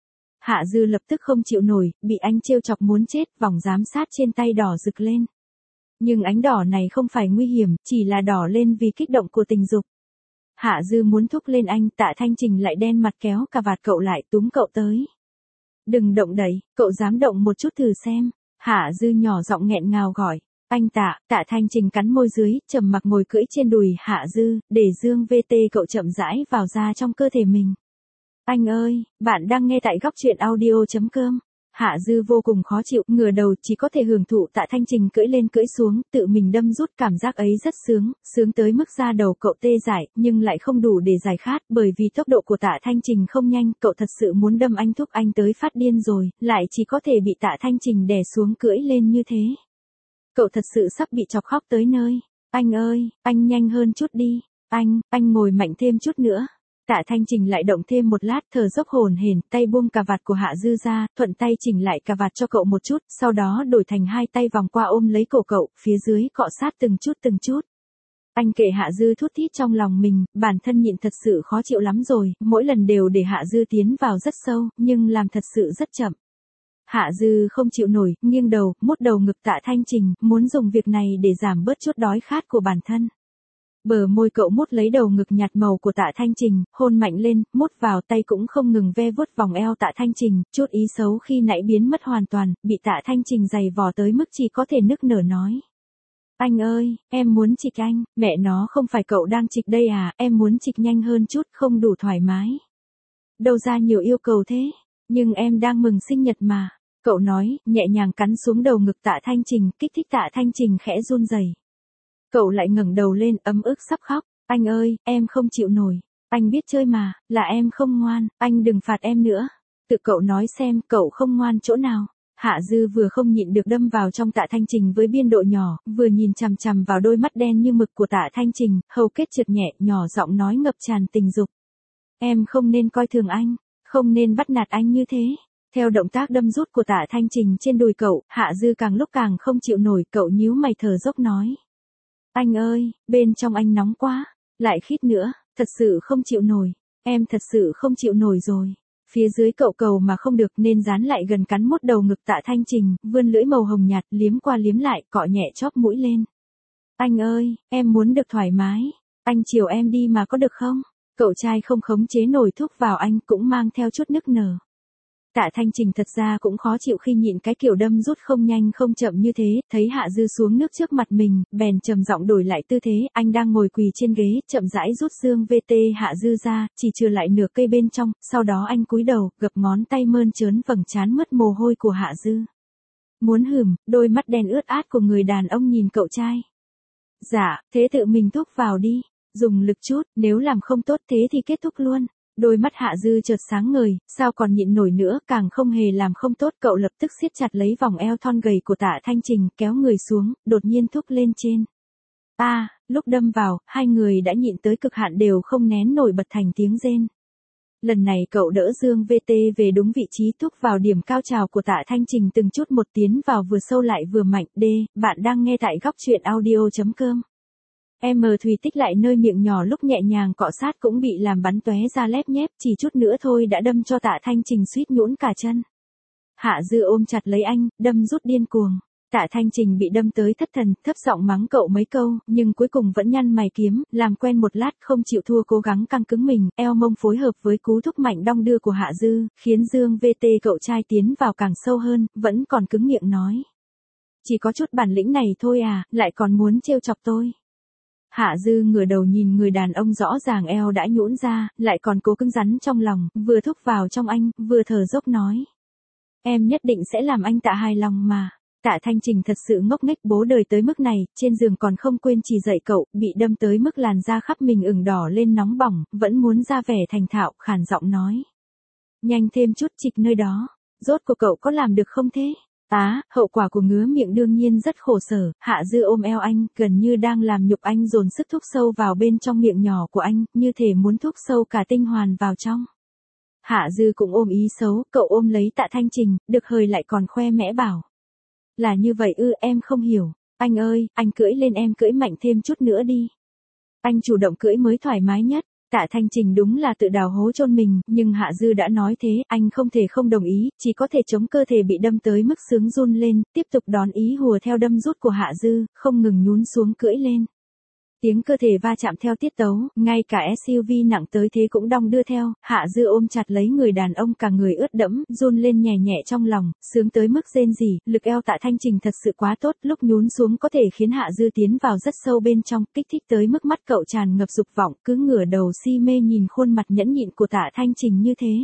Hạ Dư lập tức không chịu nổi, bị anh trêu chọc muốn chết, vòng giám sát trên tay đỏ rực lên. Nhưng ánh đỏ này không phải nguy hiểm, chỉ là đỏ lên vì kích động của tình dục. Hạ Dư muốn thúc lên anh, Tạ Thanh Trình lại đen mặt kéo cà vạt cậu lại túm cậu tới. Đừng động đậy, cậu dám động một chút thử xem. Hạ Dư nhỏ giọng nghẹn ngào gọi. Anh Tạ, Tạ Thanh Trình cắn môi dưới, trầm mặc ngồi cưỡi trên đùi Hạ Dư, để Dương vê tê cậu chậm rãi vào ra trong cơ thể mình. Anh ơi, bạn đang nghe tại góc truyện audio chấm com. Hạ Dư vô cùng khó chịu, ngửa đầu chỉ có thể hưởng thụ Tạ Thanh Trình cưỡi lên cưỡi xuống, tự mình đâm rút, cảm giác ấy rất sướng, sướng tới mức da đầu cậu tê dại, nhưng lại không đủ để giải khát, bởi vì tốc độ của Tạ Thanh Trình không nhanh, cậu thật sự muốn đâm anh thúc anh tới phát điên rồi, lại chỉ có thể bị Tạ Thanh Trình đè xuống cưỡi lên như thế. Cậu thật sự sắp bị chọc khóc tới nơi. Anh ơi, anh nhanh hơn chút đi. Anh, anh ngồi mạnh thêm chút nữa. Tạ Thanh Trình lại động thêm một lát, thở dốc hổn hển, tay buông cà vạt của Hạ Dư ra, thuận tay chỉnh lại cà vạt cho cậu một chút, sau đó đổi thành hai tay vòng qua ôm lấy cổ cậu, phía dưới cọ sát từng chút từng chút. Anh kệ Hạ Dư thút thít trong lòng mình, bản thân nhịn thật sự khó chịu lắm rồi, mỗi lần đều để Hạ Dư tiến vào rất sâu, nhưng làm thật sự rất chậm. Hạ Dư không chịu nổi, nghiêng đầu, mút đầu ngực Tạ Thanh Trình, muốn dùng việc này để giảm bớt chút đói khát của bản thân. Bờ môi cậu mút lấy đầu ngực nhạt màu của Tạ Thanh Trình, hôn mạnh lên, mút vào tay cũng không ngừng ve vuốt vòng eo Tạ Thanh Trình, chút ý xấu khi nãy biến mất hoàn toàn, bị Tạ Thanh Trình giày vò tới mức chỉ có thể nức nở nói. Anh ơi, em muốn chịch anh, mẹ nó không phải cậu đang chịch đây à, em muốn chịch nhanh hơn chút, không đủ thoải mái. Đâu ra nhiều yêu cầu thế, nhưng em đang mừng sinh nhật mà. Cậu nói, nhẹ nhàng cắn xuống đầu ngực Tạ Thanh Trình, kích thích Tạ Thanh Trình khẽ run rẩy. Cậu lại ngẩng đầu lên, ấm ức sắp khóc. Anh ơi, em không chịu nổi. Anh biết chơi mà, là em không ngoan, anh đừng phạt em nữa. Tự cậu nói xem, cậu không ngoan chỗ nào. Hạ Dư vừa không nhịn được đâm vào trong Tạ Thanh Trình với biên độ nhỏ, vừa nhìn chằm chằm vào đôi mắt đen như mực của Tạ Thanh Trình, hầu kết trượt nhẹ, nhỏ giọng nói ngập tràn tình dục. Em không nên coi thường anh, không nên bắt nạt anh như thế. Theo động tác đâm rút của Tạ Thanh Trình trên đùi cậu, Hạ Dư càng lúc càng không chịu nổi, cậu nhíu mày thở dốc nói. Anh ơi, bên trong anh nóng quá, lại khít nữa, thật sự không chịu nổi, em thật sự không chịu nổi rồi. Phía dưới cậu cầu mà không được nên dán lại gần cắn mốt đầu ngực Tạ Thanh Trình, vươn lưỡi màu hồng nhạt liếm qua liếm lại, cọ nhẹ chóp mũi lên. Anh ơi, em muốn được thoải mái, anh chiều em đi mà có được không? Cậu trai không khống chế nổi thúc vào anh cũng mang theo chút nức nở. Tạ Thanh Trình thật ra cũng khó chịu khi nhịn cái kiểu đâm rút không nhanh không chậm như thế, thấy Hạ Dư xuống nước trước mặt mình, bèn trầm giọng đổi lại tư thế, anh đang ngồi quỳ trên ghế, chậm rãi rút Dương vê tê Hạ Dư ra, chỉ chừa lại nửa cây bên trong, sau đó anh cúi đầu, gập ngón tay mơn trớn vầng trán mướt mồ hôi của Hạ Dư. Muốn hửm, đôi mắt đen ướt át của người đàn ông nhìn cậu trai. Dạ, thế tự mình thúc vào đi. Dùng lực chút, nếu làm không tốt thế thì kết thúc luôn. Đôi mắt Hạ Dư chợt sáng ngời, sao còn nhịn nổi nữa, càng không hề làm không tốt, cậu lập tức siết chặt lấy vòng eo thon gầy của Tạ Thanh Trình, kéo người xuống, đột nhiên thúc lên trên. A, à, lúc đâm vào, hai người đã nhịn tới cực hạn đều không nén nổi bật thành tiếng rên. Lần này cậu đỡ Dương vê tê về đúng vị trí, thúc vào điểm cao trào của Tạ Thanh Trình từng chút một, tiến vào vừa sâu lại vừa mạnh. D, bạn đang nghe tại góc truyện audio.com. Em Thùy tích lại nơi miệng nhỏ lúc nhẹ nhàng cọ sát cũng bị làm bắn tóe ra lép nhép, chỉ chút nữa thôi đã đâm cho Tạ Thanh Trình suýt nhũn cả chân. Hạ Dư ôm chặt lấy anh, đâm rút điên cuồng. Tạ Thanh Trình bị đâm tới thất thần, thấp giọng mắng cậu mấy câu, nhưng cuối cùng vẫn nhăn mày kiếm, làm quen một lát không chịu thua, cố gắng căng cứng mình, eo mông phối hợp với cú thúc mạnh đong đưa của Hạ Dư, khiến Dương vê tê cậu trai tiến vào càng sâu hơn, vẫn còn cứng miệng nói. Chỉ có chút bản lĩnh này thôi à, lại còn muốn trêu chọc tôi. Hạ Dư ngửa đầu nhìn người đàn ông rõ ràng eo đã nhũn ra, lại còn cố cứng rắn trong lòng, vừa thúc vào trong anh, vừa thở dốc nói. Em nhất định sẽ làm anh Tạ hài lòng mà. Tạ Thanh Trình thật sự ngốc nghếch, bố đời tới mức này, trên giường còn không quên chỉ dạy cậu, bị đâm tới mức làn da khắp mình ửng đỏ lên nóng bỏng, vẫn muốn ra vẻ thành thạo, khàn giọng nói. Nhanh thêm chút, chịch nơi đó, rốt của cậu có làm được không thế? Á, hậu quả của ngứa miệng đương nhiên rất khổ sở. Hạ Dư ôm eo anh, gần như đang làm nhục anh, dồn sức thúc sâu vào bên trong miệng nhỏ của anh, như thể muốn thúc sâu cả tinh hoàn vào trong. Hạ Dư cũng ôm ý xấu, cậu ôm lấy Tạ Thanh Trình, được hời lại còn khoe mẽ bảo. Là như vậy ư, em không hiểu. Anh ơi, anh cưỡi lên em, cưỡi mạnh thêm chút nữa đi. Anh chủ động cưỡi mới thoải mái nhất. Tạ Thanh Trình đúng là tự đào hố chôn mình, nhưng Hạ Dư đã nói thế, anh không thể không đồng ý, chỉ có thể chống cơ thể bị đâm tới mức sướng run lên, tiếp tục đón ý hùa theo đâm rút của Hạ Dư, không ngừng nhún xuống cưỡi lên. Tiếng cơ thể va chạm theo tiết tấu, ngay cả ét u vê nặng tới thế cũng đong đưa theo. Hạ Dư ôm chặt lấy người đàn ông, cả người ướt đẫm, run lên nhẹ nhẹ trong lòng, sướng tới mức rên rỉ. Lực eo Tạ Thanh Trình thật sự quá tốt, lúc nhún xuống có thể khiến Hạ Dư tiến vào rất sâu bên trong, kích thích tới mức mắt cậu tràn ngập dục vọng, cứ ngửa đầu si mê nhìn khuôn mặt nhẫn nhịn của Tạ Thanh Trình như thế.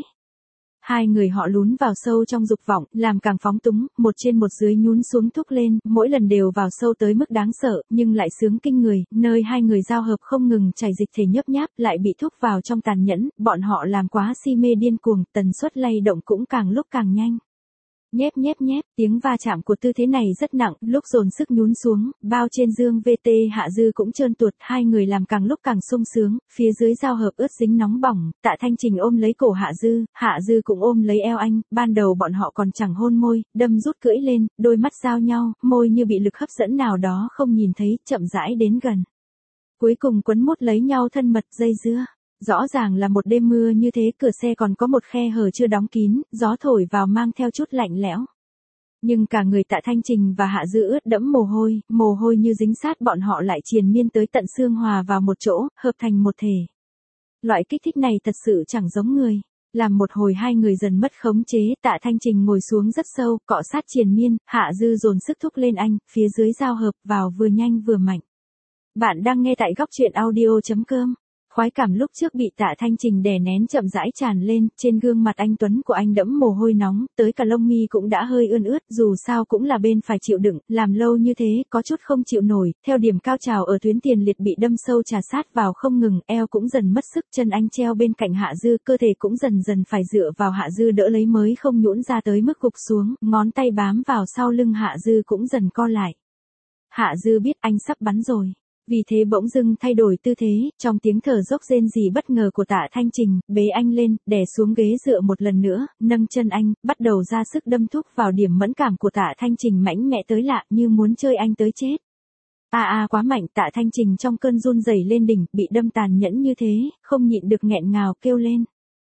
Hai người họ lún vào sâu trong dục vọng, làm càng phóng túng, một trên một dưới nhún xuống thúc lên, mỗi lần đều vào sâu tới mức đáng sợ, nhưng lại sướng kinh người, nơi hai người giao hợp không ngừng chảy dịch thể nhấp nháp, lại bị thúc vào trong tàn nhẫn, bọn họ làm quá si mê điên cuồng, tần suất lay động cũng càng lúc càng nhanh. Nhép nhép nhép, tiếng va chạm của tư thế này rất nặng, lúc dồn sức nhún xuống, bao trên Dương vê tê Hạ Dư cũng trơn tuột, hai người làm càng lúc càng sung sướng, phía dưới giao hợp ướt dính nóng bỏng, Tạ Thanh Trình ôm lấy cổ Hạ Dư, Hạ Dư cũng ôm lấy eo anh, ban đầu bọn họ còn chẳng hôn môi, đâm rút cưỡi lên, đôi mắt giao nhau, môi như bị lực hấp dẫn nào đó không nhìn thấy, chậm rãi đến gần. Cuối cùng quấn mút lấy nhau thân mật, dây dưa. Rõ ràng là một đêm mưa như thế, cửa xe còn có một khe hở chưa đóng kín, gió thổi vào mang theo chút lạnh lẽo. Nhưng cả người Tạ Thanh Trình và Hạ Dư ướt đẫm mồ hôi, mồ hôi như dính sát, bọn họ lại triền miên tới tận xương, hòa vào một chỗ, hợp thành một thể. Loại kích thích này thật sự chẳng giống người. Làm một hồi hai người dần mất khống chế, Tạ Thanh Trình ngồi xuống rất sâu, cọ sát triền miên, Hạ Dư dồn sức thúc lên anh, phía dưới giao hợp vào vừa nhanh vừa mạnh. Bạn đang nghe tại góc truyện audio.com. Khoái cảm lúc trước bị Tạ Thanh Trình đè nén chậm rãi tràn lên, trên gương mặt anh tuấn của anh đẫm mồ hôi nóng, tới cả lông mi cũng đã hơi ươn ướt, dù sao cũng là bên phải chịu đựng, làm lâu như thế, có chút không chịu nổi, theo điểm cao trào ở tuyến tiền liệt bị đâm sâu trà sát vào không ngừng, eo cũng dần mất sức, chân anh treo bên cạnh Hạ Dư, cơ thể cũng dần dần phải dựa vào Hạ Dư đỡ lấy mới không nhũn ra tới mức gục xuống, ngón tay bám vào sau lưng Hạ Dư cũng dần co lại. Hạ Dư biết anh sắp bắn rồi. Vì thế bỗng dưng thay đổi tư thế, trong tiếng thở dốc rên rỉ bất ngờ của Tạ Thanh Trình, bế anh lên, đè xuống ghế dựa một lần nữa, nâng chân anh, bắt đầu ra sức đâm thúc vào điểm mẫn cảm của Tạ Thanh Trình, mãnh mẽ tới lạ, như muốn chơi anh tới chết. A a quá mạnh, Tạ Thanh Trình trong cơn run rẩy lên đỉnh, bị đâm tàn nhẫn như thế, không nhịn được nghẹn ngào kêu lên.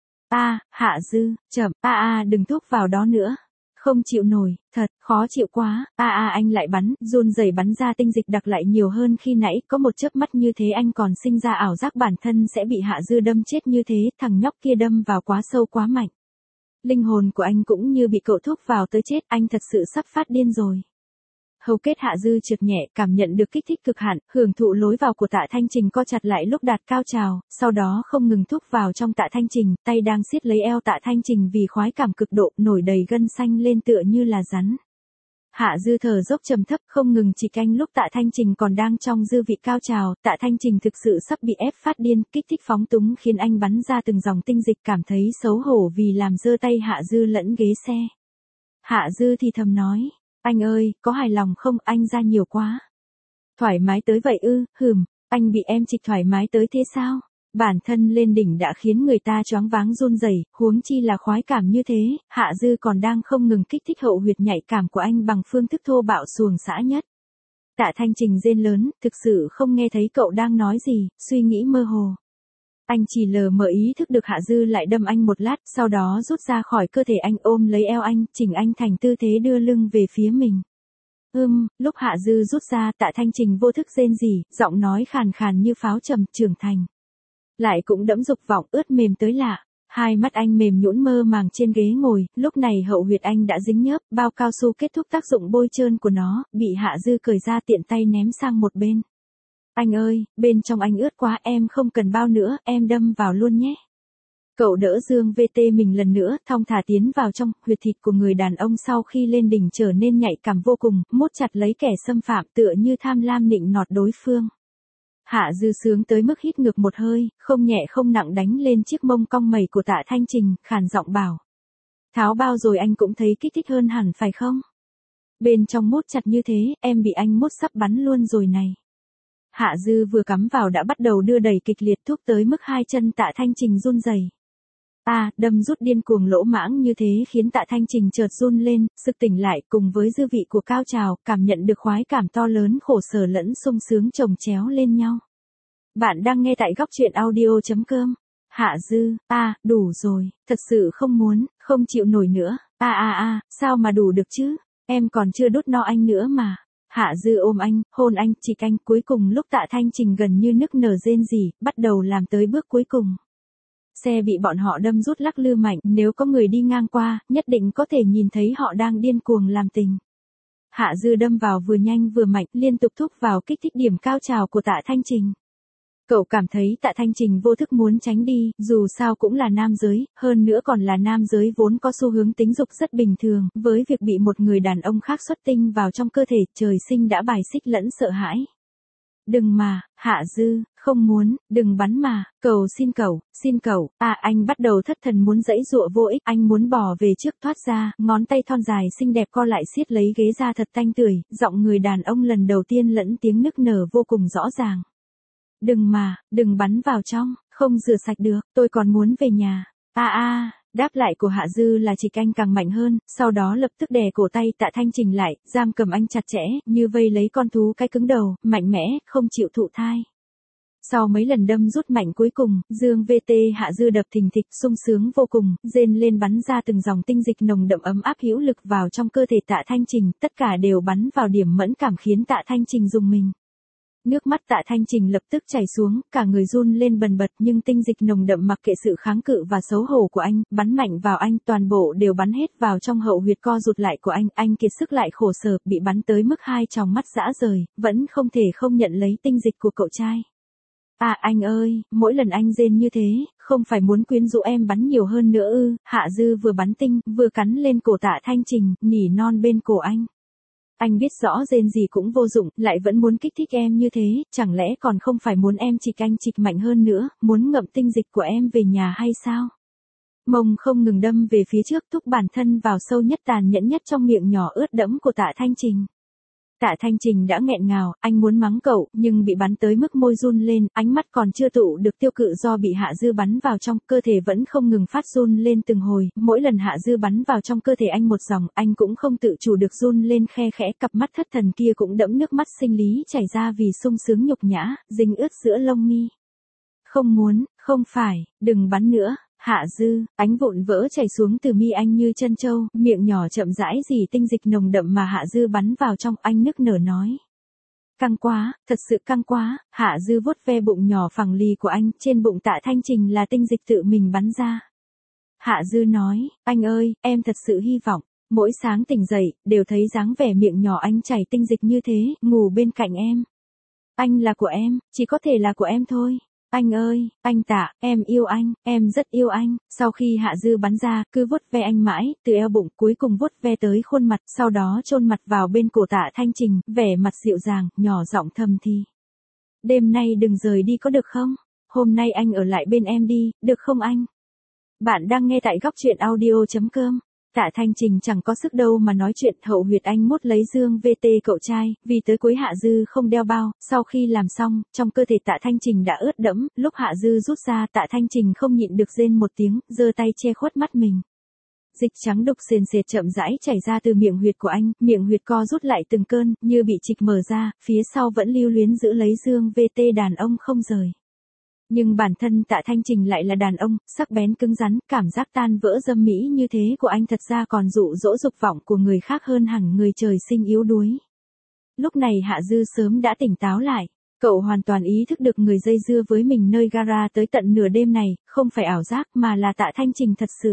A, Hạ Dư, chậm, a a đừng thúc vào đó nữa. Không chịu nổi, thật, khó chịu quá, a a anh lại bắn, run rẩy bắn ra tinh dịch đặc lại nhiều hơn khi nãy, có một chớp mắt như thế anh còn sinh ra ảo giác bản thân sẽ bị Hạ Dư đâm chết như thế, thằng nhóc kia đâm vào quá sâu quá mạnh. Linh hồn của anh cũng như bị cậu thúc vào tới chết, anh thật sự sắp phát điên rồi. Hầu kết Hạ Dư trượt nhẹ, cảm nhận được kích thích cực hạn, hưởng thụ lối vào của Tạ Thanh Trình co chặt lại lúc đạt cao trào, sau đó không ngừng thúc vào trong Tạ Thanh Trình, tay đang siết lấy eo Tạ Thanh Trình vì khoái cảm cực độ, nổi đầy gân xanh lên tựa như là rắn. Hạ Dư thở dốc trầm thấp, không ngừng chỉ canh lúc Tạ Thanh Trình còn đang trong dư vị cao trào, Tạ Thanh Trình thực sự sắp bị ép phát điên, kích thích phóng túng khiến anh bắn ra từng dòng tinh dịch, cảm thấy xấu hổ vì làm dơ tay Hạ Dư lẫn ghế xe. Hạ Dư thì thầm nói, anh ơi, có hài lòng không, anh ra nhiều quá. Thoải mái tới vậy ư, hừm, anh bị em trịch thoải mái tới thế sao? Bản thân lên đỉnh đã khiến người ta choáng váng run rẩy, huống chi là khoái cảm như thế, Hạ Dư còn đang không ngừng kích thích hậu huyệt nhạy cảm của anh bằng phương thức thô bạo xuồng xã nhất. Tạ Thanh Trình rên lớn, thực sự không nghe thấy cậu đang nói gì, suy nghĩ mơ hồ. Anh chỉ lờ mờ ý thức được Hạ Dư lại đâm anh một lát, sau đó rút ra khỏi cơ thể anh, ôm lấy eo anh, chỉnh anh thành tư thế đưa lưng về phía mình. Ưm, lúc Hạ Dư rút ra, Tạ Thanh Trình vô thức rên rỉ, giọng nói khàn khàn như pháo trầm, trưởng thành. Lại cũng đẫm dục vọng, ướt mềm tới lạ. Hai mắt anh mềm nhũn mơ màng trên ghế ngồi, lúc này hậu huyệt anh đã dính nhớp, bao cao su kết thúc tác dụng bôi trơn của nó, bị Hạ Dư cởi ra tiện tay ném sang một bên. Anh ơi, bên trong anh ướt quá, em không cần bao nữa, em đâm vào luôn nhé. Cậu đỡ Dương vê tê mình lần nữa, thong thả tiến vào trong, huyệt thịt của người đàn ông sau khi lên đỉnh trở nên nhạy cảm vô cùng, mốt chặt lấy kẻ xâm phạm tựa như tham lam nịnh nọt đối phương. Hạ Dư sướng tới mức hít ngược một hơi, không nhẹ không nặng đánh lên chiếc mông cong mẩy của Tạ Thanh Trình, khàn giọng bảo. Tháo bao rồi anh cũng thấy kích thích hơn hẳn phải không? Bên trong mốt chặt như thế, em bị anh mốt sắp bắn luôn rồi này. Hạ Dư vừa cắm vào đã bắt đầu đưa đẩy kịch liệt, thúc tới mức hai chân Tạ Thanh Trình run rẩy. À, đâm rút điên cuồng lỗ mãng như thế khiến Tạ Thanh Trình chợt run lên, sực tỉnh lại cùng với dư vị của cao trào, cảm nhận được khoái cảm to lớn khổ sở lẫn sung sướng chồng chéo lên nhau. Bạn đang nghe tại góc truyện audio chấm com. Hạ Dư, à, đủ rồi, thật sự không muốn, không chịu nổi nữa, à à à, sao mà đủ được chứ, em còn chưa đút no anh nữa mà. Hạ Dư ôm anh, hôn anh, chịch anh, cuối cùng lúc Tạ Thanh Trình gần như nức nở rên rỉ, bắt đầu làm tới bước cuối cùng. Xe bị bọn họ đâm rút lắc lư mạnh, nếu có người đi ngang qua, nhất định có thể nhìn thấy họ đang điên cuồng làm tình. Hạ Dư đâm vào vừa nhanh vừa mạnh, liên tục thúc vào kích thích điểm cao trào của Tạ Thanh Trình. Cậu cảm thấy Tạ Thanh Trình vô thức muốn tránh đi, dù sao cũng là nam giới, hơn nữa còn là nam giới vốn có xu hướng tính dục rất bình thường, với việc bị một người đàn ông khác xuất tinh vào trong cơ thể, trời sinh đã bài xích lẫn sợ hãi. Đừng mà, Hạ Dư, không muốn, đừng bắn mà, cầu xin cậu, xin cậu, à anh bắt đầu thất thần muốn giãy giụa vô ích, anh muốn bò về trước thoát ra, ngón tay thon dài xinh đẹp co lại siết lấy ghế da thật tanh tưởi, giọng người đàn ông lần đầu tiên lẫn tiếng nức nở vô cùng rõ ràng. Đừng mà, đừng bắn vào trong, không rửa sạch được, tôi còn muốn về nhà, a à, a. À. Đáp lại của Hạ Dư là chỉ canh càng mạnh hơn, sau đó lập tức đè cổ tay Tạ Thanh Trình lại, giam cầm anh chặt chẽ, như vây lấy con thú cái cứng đầu, mạnh mẽ, không chịu thụ thai. Sau mấy lần đâm rút mạnh cuối cùng, Dương vê tê Hạ Dư đập thình thịch, sung sướng vô cùng, rên lên bắn ra từng dòng tinh dịch nồng đậm ấm áp hữu lực vào trong cơ thể Tạ Thanh Trình, tất cả đều bắn vào điểm mẫn cảm khiến Tạ Thanh Trình rùng mình. Nước mắt Tạ Thanh Trình lập tức chảy xuống, cả người run lên bần bật, nhưng tinh dịch nồng đậm mặc kệ sự kháng cự và xấu hổ của anh, bắn mạnh vào anh, toàn bộ đều bắn hết vào trong hậu huyệt co rụt lại của anh, anh kiệt sức lại khổ sở, bị bắn tới mức hai tròng mắt rã rời, vẫn không thể không nhận lấy tinh dịch của cậu trai. À anh ơi, mỗi lần anh rên như thế, không phải muốn quyến rũ em bắn nhiều hơn nữa ư? Hạ Dư vừa bắn tinh, vừa cắn lên cổ Tạ Thanh Trình, nỉ non bên cổ anh. Anh biết rõ rên gì cũng vô dụng, lại vẫn muốn kích thích em như thế, chẳng lẽ còn không phải muốn em chịch anh chịch mạnh hơn nữa, muốn ngậm tinh dịch của em về nhà hay sao? Mông không ngừng đâm về phía trước, thúc bản thân vào sâu nhất tàn nhẫn nhất trong miệng nhỏ ướt đẫm của Tạ Thanh Trình. Tạ Thanh Trình đã nghẹn ngào, anh muốn mắng cậu, nhưng bị bắn tới mức môi run lên, ánh mắt còn chưa tụ được tiêu cự do bị Hạ Dư bắn vào trong, cơ thể vẫn không ngừng phát run lên từng hồi, mỗi lần Hạ Dư bắn vào trong cơ thể anh một dòng, anh cũng không tự chủ được run lên khe khẽ, cặp mắt thất thần kia cũng đẫm nước mắt sinh lý chảy ra vì sung sướng nhục nhã, dính ướt giữa lông mi. Không muốn, không phải, đừng bắn nữa. Hạ Dư, ánh vụn vỡ chảy xuống từ mi anh như chân trâu, miệng nhỏ chậm rãi dì tinh dịch nồng đậm mà Hạ Dư bắn vào trong, anh nức nở nói. Căng quá, thật sự căng quá. Hạ Dư vuốt ve bụng nhỏ phẳng lì của anh, trên bụng Tạ Thanh Trình là tinh dịch tự mình bắn ra. Hạ Dư nói, anh ơi, em thật sự hy vọng, mỗi sáng tỉnh dậy, đều thấy dáng vẻ miệng nhỏ anh chảy tinh dịch như thế, ngủ bên cạnh em. Anh là của em, chỉ có thể là của em thôi. Anh ơi, anh Tạ, em yêu anh, em rất yêu anh. Sau khi Hạ Dư bắn ra, cứ vuốt ve anh mãi, từ eo bụng cuối cùng vuốt ve tới khuôn mặt, sau đó chôn mặt vào bên cổ Tạ Thanh Trình, vẻ mặt dịu dàng, nhỏ giọng thầm thì. Đêm nay đừng rời đi có được không? Hôm nay anh ở lại bên em đi, được không anh? Bạn đang nghe tại góc truyện audio.com. Tạ Thanh Trình chẳng có sức đâu mà nói chuyện, hậu huyệt anh mốt lấy dương vê tê cậu trai, vì tới cuối Hạ Dư không đeo bao, sau khi làm xong, trong cơ thể Tạ Thanh Trình đã ướt đẫm, lúc Hạ Dư rút ra Tạ Thanh Trình không nhịn được rên một tiếng, giơ tay che khuất mắt mình. Dịch trắng đục sền sệt chậm rãi chảy ra từ miệng huyệt của anh, miệng huyệt co rút lại từng cơn, như bị trịch mở ra, phía sau vẫn lưu luyến giữ lấy dương vê tê đàn ông không rời. Nhưng bản thân Tạ Thanh Trình lại là đàn ông, sắc bén cứng rắn, cảm giác tan vỡ dâm mỹ như thế của anh thật ra còn dụ dỗ dục vọng của người khác hơn hẳn người trời sinh yếu đuối. Lúc này Hạ Dư sớm đã tỉnh táo lại, cậu hoàn toàn ý thức được người dây dưa với mình nơi gara tới tận nửa đêm này, không phải ảo giác mà là Tạ Thanh Trình thật sự.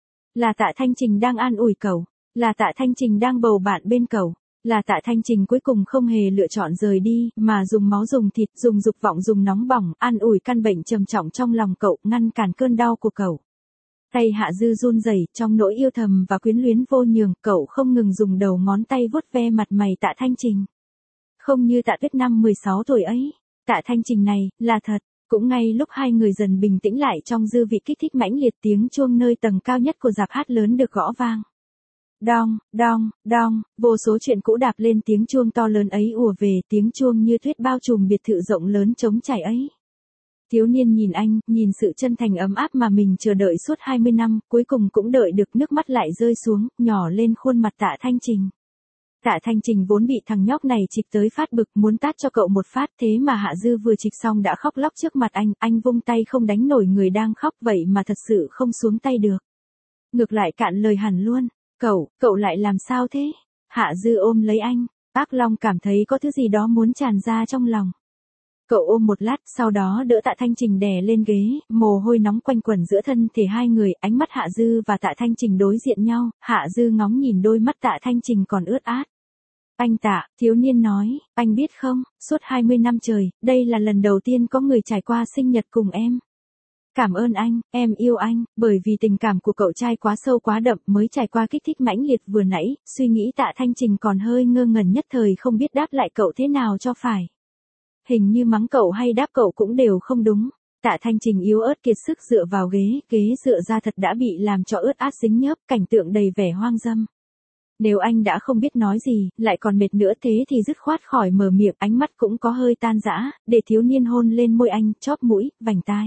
Là Tạ Thanh Trình đang an ủi cậu, là Tạ Thanh Trình đang bầu bạn bên cậu. Là Tạ Thanh Trình cuối cùng không hề lựa chọn rời đi, mà dùng máu dùng thịt, dùng dục vọng dùng nóng bỏng, an ủi căn bệnh trầm trọng trong lòng cậu, ngăn cản cơn đau của cậu. Tay Hạ Dư run rẩy, trong nỗi yêu thầm và quyến luyến vô nhường, cậu không ngừng dùng đầu ngón tay vuốt ve mặt mày Tạ Thanh Trình. Không như Tạ Tuyết năm mười sáu tuổi ấy, Tạ Thanh Trình này, là thật. Cũng ngay lúc hai người dần bình tĩnh lại trong dư vị kích thích mãnh liệt, tiếng chuông nơi tầng cao nhất của dạp hát lớn được gõ vang. Đong, đong, đong, vô số chuyện cũ đạp lên tiếng chuông to lớn ấy ùa về, tiếng chuông như thuyết bao trùm biệt thự rộng lớn trống trải ấy. Thiếu niên nhìn anh, nhìn sự chân thành ấm áp mà mình chờ đợi suốt hai mươi năm, cuối cùng cũng đợi được, nước mắt lại rơi xuống, nhỏ lên khuôn mặt Tạ Thanh Trình. Tạ Thanh Trình vốn bị thằng nhóc này trịch tới phát bực, muốn tát cho cậu một phát, thế mà Hạ Dư vừa trịch xong đã khóc lóc trước mặt anh, anh vung tay không đánh nổi người đang khóc, vậy mà thật sự không xuống tay được. Ngược lại cạn lời hẳn luôn. Cậu, cậu lại làm sao thế? Hạ Dư ôm lấy anh, Ác Long cảm thấy có thứ gì đó muốn tràn ra trong lòng. Cậu ôm một lát, sau đó đỡ Tạ Thanh Trình đè lên ghế, mồ hôi nóng quanh quẩn giữa thân thể hai người, ánh mắt Hạ Dư và Tạ Thanh Trình đối diện nhau, Hạ Dư ngóng nhìn đôi mắt Tạ Thanh Trình còn ướt át. Anh Tạ, thiếu niên nói, anh biết không, suốt hai mươi năm trời, đây là lần đầu tiên có người trải qua sinh nhật cùng em. Cảm ơn anh, em yêu anh, bởi vì tình cảm của cậu trai quá sâu quá đậm mới trải qua kích thích mãnh liệt vừa nãy, suy nghĩ Tạ Thanh Trình còn hơi ngơ ngẩn nhất thời không biết đáp lại cậu thế nào cho phải. Hình như mắng cậu hay đáp cậu cũng đều không đúng. Tạ Thanh Trình yếu ớt kiệt sức dựa vào ghế, ghế dựa ra thật đã bị làm cho ướt át dính nhớp, cảnh tượng đầy vẻ hoang dâm. Nếu anh đã không biết nói gì, lại còn mệt nữa thế thì dứt khoát khỏi mở miệng, ánh mắt cũng có hơi tan rã, để thiếu niên hôn lên môi anh, chóp mũi, vành tai.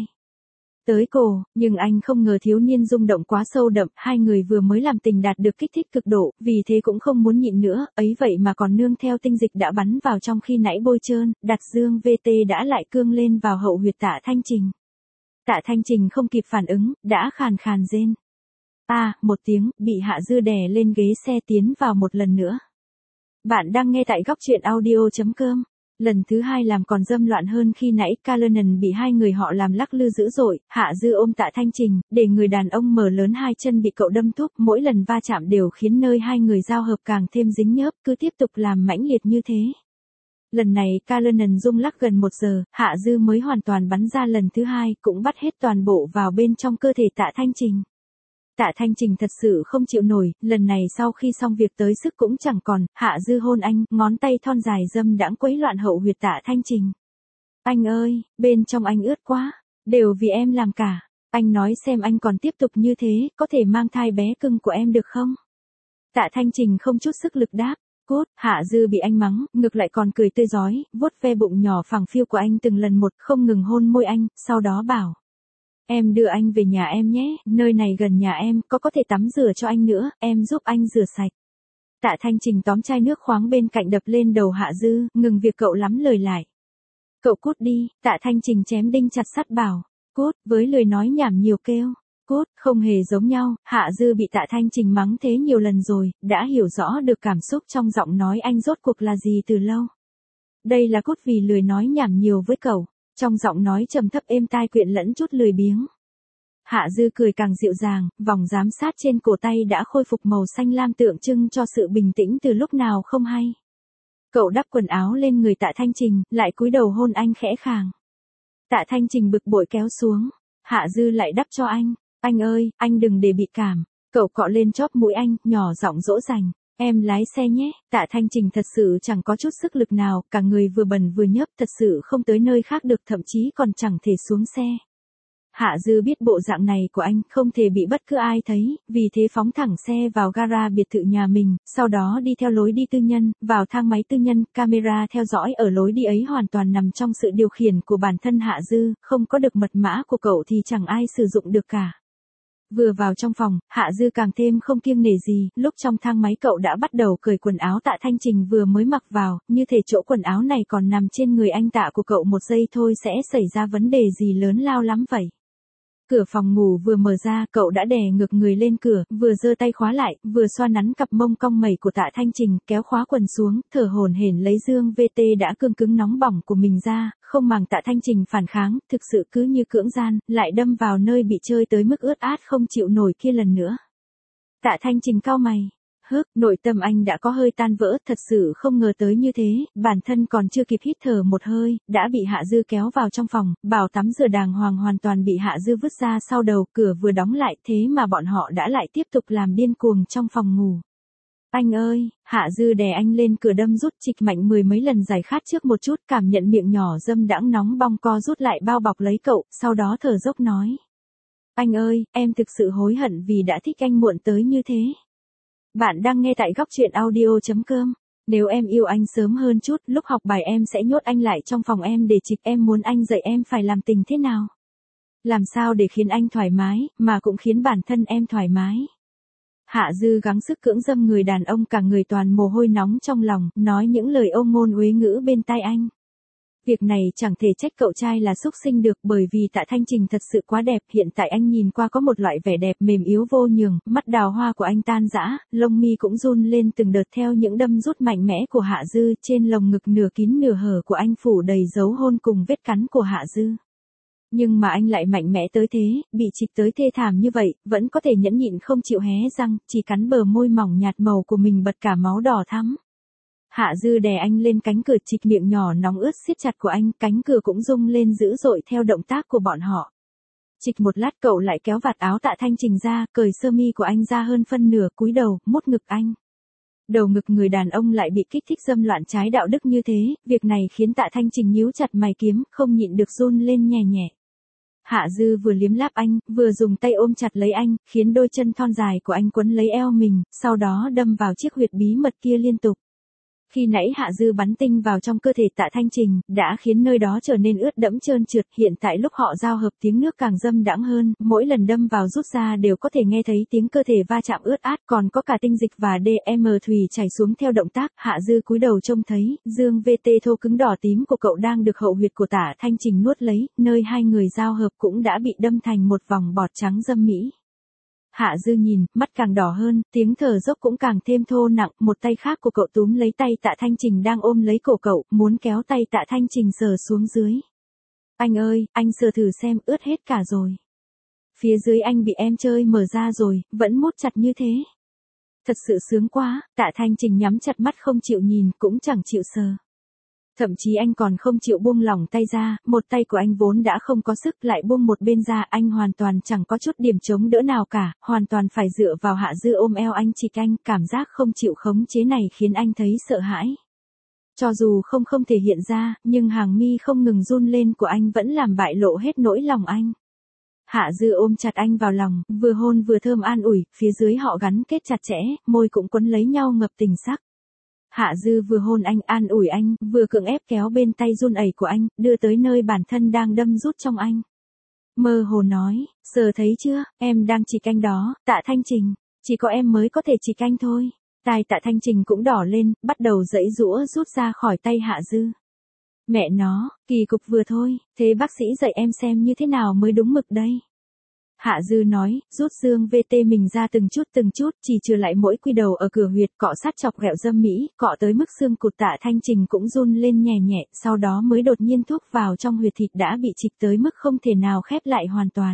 Tới cổ, nhưng anh không ngờ thiếu niên rung động quá sâu đậm, hai người vừa mới làm tình đạt được kích thích cực độ, vì thế cũng không muốn nhịn nữa, ấy vậy mà còn nương theo tinh dịch đã bắn vào trong khi nãy bôi trơn, đặt dương vê tê đã lại cương lên vào hậu huyệt Tạ Thanh Trình. Tạ Thanh Trình không kịp phản ứng, đã khàn khàn rên. À, một tiếng, bị Hạ Dư đè lên ghế xe tiến vào một lần nữa. Bạn đang nghe tại góc truyện audio.com. Lần thứ hai làm còn dâm loạn hơn khi nãy, Callanan bị hai người họ làm lắc lư dữ dội, Hạ Dư ôm Tạ Thanh Trình, để người đàn ông mở lớn hai chân bị cậu đâm thúc, mỗi lần va chạm đều khiến nơi hai người giao hợp càng thêm dính nhớp, cứ tiếp tục làm mãnh liệt như thế. Lần này Callanan rung lắc gần một giờ, Hạ Dư mới hoàn toàn bắn ra lần thứ hai, cũng bắt hết toàn bộ vào bên trong cơ thể Tạ Thanh Trình. Tạ Thanh Trình thật sự không chịu nổi, lần này sau khi xong việc tới sức cũng chẳng còn, Hạ Dư hôn anh, ngón tay thon dài dâm đãng quấy loạn hậu huyệt Tạ Thanh Trình. Anh ơi, bên trong anh ướt quá, đều vì em làm cả, anh nói xem anh còn tiếp tục như thế, có thể mang thai bé cưng của em được không? Tạ Thanh Trình không chút sức lực đáp, cốt, Hạ Dư bị anh mắng, ngược lại còn cười tươi rói, vuốt ve bụng nhỏ phẳng phiu của anh từng lần một, không ngừng hôn môi anh, sau đó bảo. Em đưa anh về nhà em nhé, nơi này gần nhà em, có có thể tắm rửa cho anh nữa, em giúp anh rửa sạch. Tạ Thanh Trình tóm chai nước khoáng bên cạnh đập lên đầu Hạ Dư, ngừng việc cậu lắm lời lại. Cậu cút đi, Tạ Thanh Trình chém đinh chặt sắt bảo. Cút, với lời nói nhảm nhiều kêu. Cút, không hề giống nhau, Hạ Dư bị Tạ Thanh Trình mắng thế nhiều lần rồi, đã hiểu rõ được cảm xúc trong giọng nói anh rốt cuộc là gì từ lâu. Đây là cút vì lười nói nhảm nhiều với cậu. Trong giọng nói trầm thấp êm tai quyện lẫn chút lười biếng. Hạ Dư cười càng dịu dàng, vòng giám sát trên cổ tay đã khôi phục màu xanh lam tượng trưng cho sự bình tĩnh từ lúc nào không hay. Cậu đắp quần áo lên người Tạ Thanh Trình, lại cúi đầu hôn anh khẽ khàng. Tạ Thanh Trình bực bội kéo xuống. Hạ Dư lại đắp cho anh. Anh ơi, anh đừng để bị cảm. Cậu cọ lên chóp mũi anh, nhỏ giọng dỗ dành. Em lái xe nhé. Tạ Thanh Trình thật sự chẳng có chút sức lực nào, cả người vừa bần vừa nhấp, thật sự không tới nơi khác được, thậm chí còn chẳng thể xuống xe. Hạ Dư biết bộ dạng này của anh không thể bị bất cứ ai thấy, vì thế phóng thẳng xe vào gara biệt thự nhà mình, sau đó đi theo lối đi tư nhân, vào thang máy tư nhân, camera theo dõi ở lối đi ấy hoàn toàn nằm trong sự điều khiển của bản thân Hạ Dư, không có được mật mã của cậu thì chẳng ai sử dụng được cả. Vừa vào trong phòng, Hạ Dư càng thêm không kiêng nể gì, lúc trong thang máy cậu đã bắt đầu cởi quần áo Tạ Thanh Trình vừa mới mặc vào, như thể chỗ quần áo này còn nằm trên người anh Tạ của cậu một giây thôi sẽ xảy ra vấn đề gì lớn lao lắm vậy. Cửa phòng ngủ vừa mở ra, cậu đã đè ngược người lên cửa, vừa giơ tay khóa lại, vừa xoa nắn cặp mông cong mẩy của Tạ Thanh Trình, kéo khóa quần xuống, thở hổn hển lấy dương vê tê đã cương cứng nóng bỏng của mình ra, không màng Tạ Thanh Trình phản kháng, thực sự cứ như cưỡng gian, lại đâm vào nơi bị chơi tới mức ướt át không chịu nổi kia lần nữa. Tạ Thanh Trình cau mày. Hức, nội tâm anh đã có hơi tan vỡ, thật sự không ngờ tới như thế, bản thân còn chưa kịp hít thở một hơi, đã bị Hạ Dư kéo vào trong phòng, bảo tắm rửa đàng hoàng hoàn toàn bị Hạ Dư vứt ra sau đầu, cửa vừa đóng lại, thế mà bọn họ đã lại tiếp tục làm điên cuồng trong phòng ngủ. Anh ơi, Hạ Dư đè anh lên cửa đâm rút chịch mạnh mười mấy lần giải khát trước một chút, cảm nhận miệng nhỏ dâm đãng nóng bong co rút lại bao bọc lấy cậu, sau đó thở dốc nói. Anh ơi, em thực sự hối hận vì đã thích anh muộn tới như thế. Bạn đang nghe tại góc truyện audio chấm com. Nếu em yêu anh sớm hơn chút, lúc học bài em sẽ nhốt anh lại trong phòng em để chịch, em muốn anh dạy em phải làm tình thế nào. Làm sao để khiến anh thoải mái, mà cũng khiến bản thân em thoải mái. Hạ Dư gắng sức cưỡng dâm người đàn ông cả người toàn mồ hôi nóng trong lòng, nói những lời âu ngôn uế ngữ bên tai anh. Việc này chẳng thể trách cậu trai là xúc sinh được, bởi vì Tạ Thanh Trình thật sự quá đẹp, hiện tại anh nhìn qua có một loại vẻ đẹp mềm yếu vô nhường, mắt đào hoa của anh tan rã, lông mi cũng run lên từng đợt theo những đâm rút mạnh mẽ của Hạ Dư, trên lồng ngực nửa kín nửa hở của anh phủ đầy dấu hôn cùng vết cắn của Hạ Dư. Nhưng mà anh lại mạnh mẽ tới thế, bị chịch tới thê thảm như vậy, vẫn có thể nhẫn nhịn không chịu hé răng, chỉ cắn bờ môi mỏng nhạt màu của mình bật cả máu đỏ thắm. Hạ Dư đè anh lên cánh cửa, chịch miệng nhỏ nóng ướt siết chặt của anh, cánh cửa cũng rung lên dữ dội theo động tác của bọn họ. Chịch một lát cậu lại kéo vạt áo Tạ Thanh Trình ra, cởi sơ mi của anh ra hơn phân nửa, cúi đầu, mút ngực anh. Đầu ngực người đàn ông lại bị kích thích dâm loạn trái đạo đức như thế, việc này khiến Tạ Thanh Trình nhíu chặt mày kiếm, không nhịn được run lên nhẹ nhẹ. Hạ Dư vừa liếm láp anh, vừa dùng tay ôm chặt lấy anh, khiến đôi chân thon dài của anh quấn lấy eo mình, sau đó đâm vào chiếc huyệt bí mật kia liên tục. Khi nãy Hạ Dư bắn tinh vào trong cơ thể Tạ Thanh Trình, đã khiến nơi đó trở nên ướt đẫm trơn trượt, hiện tại lúc họ giao hợp tiếng nước càng dâm đãng hơn, mỗi lần đâm vào rút ra đều có thể nghe thấy tiếng cơ thể va chạm ướt át, còn có cả tinh dịch và đê em thủy chảy xuống theo động tác. Hạ Dư cúi đầu trông thấy, dương vê tê thô cứng đỏ tím của cậu đang được hậu huyệt của Tạ Thanh Trình nuốt lấy, nơi hai người giao hợp cũng đã bị đâm thành một vòng bọt trắng dâm mỹ. Hạ Dư nhìn, mắt càng đỏ hơn, tiếng thở dốc cũng càng thêm thô nặng, một tay khác của cậu túm lấy tay Tạ Thanh Trình đang ôm lấy cổ cậu, muốn kéo tay Tạ Thanh Trình sờ xuống dưới. Anh ơi, anh sờ thử xem, ướt hết cả rồi. Phía dưới anh bị em chơi mở ra rồi, vẫn mút chặt như thế. Thật sự sướng quá, Tạ Thanh Trình nhắm chặt mắt không chịu nhìn, cũng chẳng chịu sờ. Thậm chí anh còn không chịu buông lỏng tay ra, một tay của anh vốn đã không có sức lại buông một bên ra, anh hoàn toàn chẳng có chút điểm chống đỡ nào cả, hoàn toàn phải dựa vào Hạ Dư ôm eo anh chịch anh, cảm giác không chịu khống chế này khiến anh thấy sợ hãi. Cho dù không không thể hiện ra, nhưng hàng mi không ngừng run lên của anh vẫn làm bại lộ hết nỗi lòng anh. Hạ Dư ôm chặt anh vào lòng, vừa hôn vừa thơm an ủi, phía dưới họ gắn kết chặt chẽ, môi cũng quấn lấy nhau ngập tình sắc. Hạ Dư vừa hôn anh an ủi anh, vừa cưỡng ép kéo bên tay run ẩy của anh, đưa tới nơi bản thân đang đâm rút trong anh. Mơ hồ nói, sờ thấy chưa, em đang chịch anh đó, Tạ Thanh Trình, chỉ có em mới có thể chịch anh thôi. Tai Tạ Thanh Trình cũng đỏ lên, bắt đầu giãy giũa rút ra khỏi tay Hạ Dư. Mẹ nó, kỳ cục vừa thôi, thế bác sĩ dạy em xem như thế nào mới đúng mực đây. Hạ Dư nói, rút dương vê tê mình ra từng chút từng chút, chỉ trừ lại mỗi quy đầu ở cửa huyệt, cọ sát chọc ghẹo dâm mỹ, cọ tới mức xương cụt Tạ Thanh Trình cũng run lên nhẹ nhẹ, sau đó mới đột nhiên thúc vào trong huyệt thịt đã bị chịch tới mức không thể nào khép lại hoàn toàn.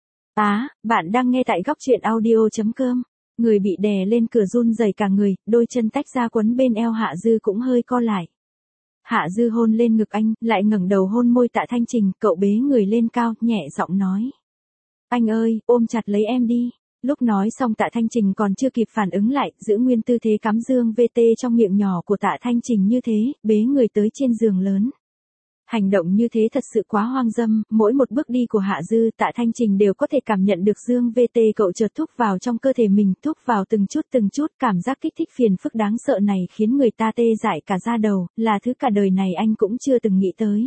Á, à, bạn đang nghe tại góc truyện audio chấm com. Người bị đè lên cửa run rẩy cả người, đôi chân tách ra quấn bên eo Hạ Dư cũng hơi co lại. Hạ Dư hôn lên ngực anh, lại ngẩng đầu hôn môi Tạ Thanh Trình, cậu bế người lên cao, nhẹ giọng nói. Anh ơi, ôm chặt lấy em đi. Lúc nói xong Tạ Thanh Trình còn chưa kịp phản ứng lại, giữ nguyên tư thế cắm dương vê tê trong miệng nhỏ của Tạ Thanh Trình như thế, bế người tới trên giường lớn. Hành động như thế thật sự quá hoang dâm, mỗi một bước đi của Hạ Dư, Tạ Thanh Trình đều có thể cảm nhận được dương vê tê cậu chợt thúc vào trong cơ thể mình, thúc vào từng chút từng chút, cảm giác kích thích phiền phức đáng sợ này khiến người ta tê dại cả da đầu, là thứ cả đời này anh cũng chưa từng nghĩ tới.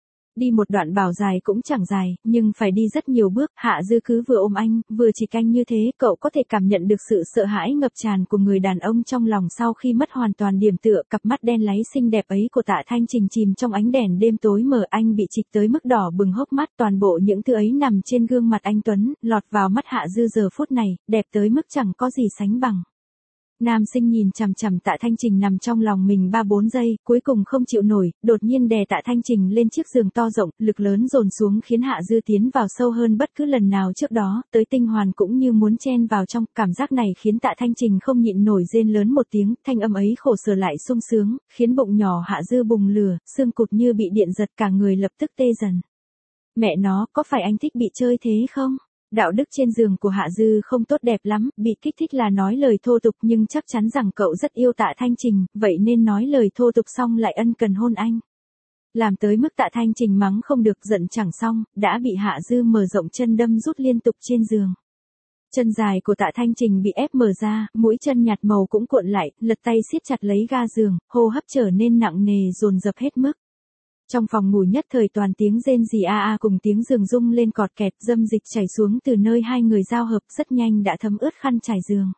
Đi một đoạn bảo dài cũng chẳng dài, nhưng phải đi rất nhiều bước, Hạ Dư cứ vừa ôm anh, vừa chỉ canh như thế, cậu có thể cảm nhận được sự sợ hãi ngập tràn của người đàn ông trong lòng sau khi mất hoàn toàn điểm tựa, cặp mắt đen láy xinh đẹp ấy của Tạ Thanh Trình chìm trong ánh đèn đêm tối mờ, anh bị trịch tới mức đỏ bừng hốc mắt, toàn bộ những thứ ấy nằm trên gương mặt anh tuấn, lọt vào mắt Hạ Dư giờ phút này, đẹp tới mức chẳng có gì sánh bằng. Nam sinh nhìn chằm chằm Tạ Thanh Trình nằm trong lòng mình ba bốn giây, cuối cùng không chịu nổi, đột nhiên đè Tạ Thanh Trình lên chiếc giường to rộng, lực lớn dồn xuống khiến Hạ Dư tiến vào sâu hơn bất cứ lần nào trước đó, tới tinh hoàn cũng như muốn chen vào trong, cảm giác này khiến Tạ Thanh Trình không nhịn nổi rên lớn một tiếng, thanh âm ấy khổ sở lại sung sướng, khiến bụng nhỏ Hạ Dư bùng lửa, xương cụt như bị điện giật cả người lập tức tê dần. Mẹ nó, có phải anh thích bị chơi thế không? Đạo đức trên giường của Hạ Dư không tốt đẹp lắm, bị kích thích là nói lời thô tục nhưng chắc chắn rằng cậu rất yêu Tạ Thanh Trình, vậy nên nói lời thô tục xong lại ân cần hôn anh. Làm tới mức Tạ Thanh Trình mắng không được, giận chẳng xong, đã bị Hạ Dư mở rộng chân đâm rút liên tục trên giường. Chân dài của Tạ Thanh Trình bị ép mở ra, mũi chân nhạt màu cũng cuộn lại, lật tay siết chặt lấy ga giường, hô hấp trở nên nặng nề dồn dập hết mức. Trong phòng ngủ nhất thời toàn tiếng rên rỉ a a cùng tiếng giường rung lên cọt kẹt, dâm dịch chảy xuống từ nơi hai người giao hợp, rất nhanh đã thấm ướt khăn trải giường.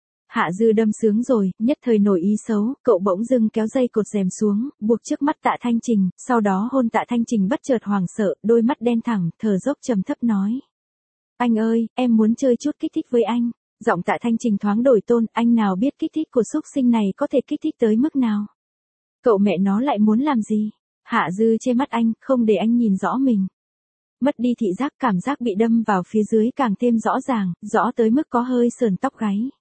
Hạ Dư đâm sướng rồi, nhất thời nổi ý xấu, cậu bỗng dưng kéo dây cột rèm xuống, buộc trước mắt Tạ Thanh Trình, sau đó hôn Tạ Thanh Trình bất chợt hoảng sợ, đôi mắt đen thẳng, thở dốc trầm thấp nói. Anh ơi, em muốn chơi chút kích thích với anh. Giọng Tạ Thanh Trình thoáng đổi tôn, anh nào biết kích thích của xúc sinh này có thể kích thích tới mức nào. Cậu mẹ nó lại muốn làm gì? Hạ Dư che mắt anh, không để anh nhìn rõ mình. Mất đi thị giác, cảm giác bị đâm vào phía dưới càng thêm rõ ràng, rõ tới mức có hơi sờn tóc gáy.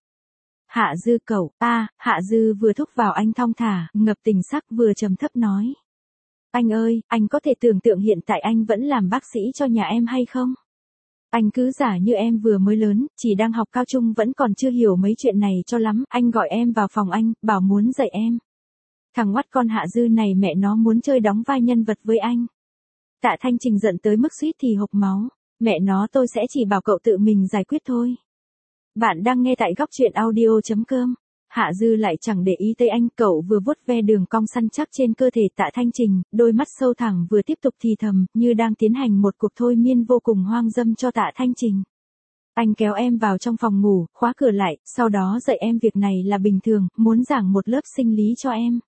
Hạ Dư cậu, a, Hạ Dư vừa thúc vào anh thong thả, ngập tình sắc vừa trầm thấp nói. Anh ơi, anh có thể tưởng tượng hiện tại anh vẫn làm bác sĩ cho nhà em hay không? Anh cứ giả như em vừa mới lớn, chỉ đang học cao trung vẫn còn chưa hiểu mấy chuyện này cho lắm, anh gọi em vào phòng anh, bảo muốn dạy em. Thằng ngoắt con Hạ Dư này mẹ nó muốn chơi đóng vai nhân vật với anh. Tạ Thanh Trình giận tới mức suýt thì hộc máu. Mẹ nó tôi sẽ chỉ bảo cậu tự mình giải quyết thôi. Bạn đang nghe tại góc truyện audio chấm com. Hạ Dư lại chẳng để ý tới anh, cậu vừa vuốt ve đường cong săn chắc trên cơ thể Tạ Thanh Trình, đôi mắt sâu thẳm vừa tiếp tục thì thầm, như đang tiến hành một cuộc thôi miên vô cùng hoang dâm cho Tạ Thanh Trình. Anh kéo em vào trong phòng ngủ, khóa cửa lại, sau đó dạy em việc này là bình thường, muốn giảng một lớp sinh lý cho em.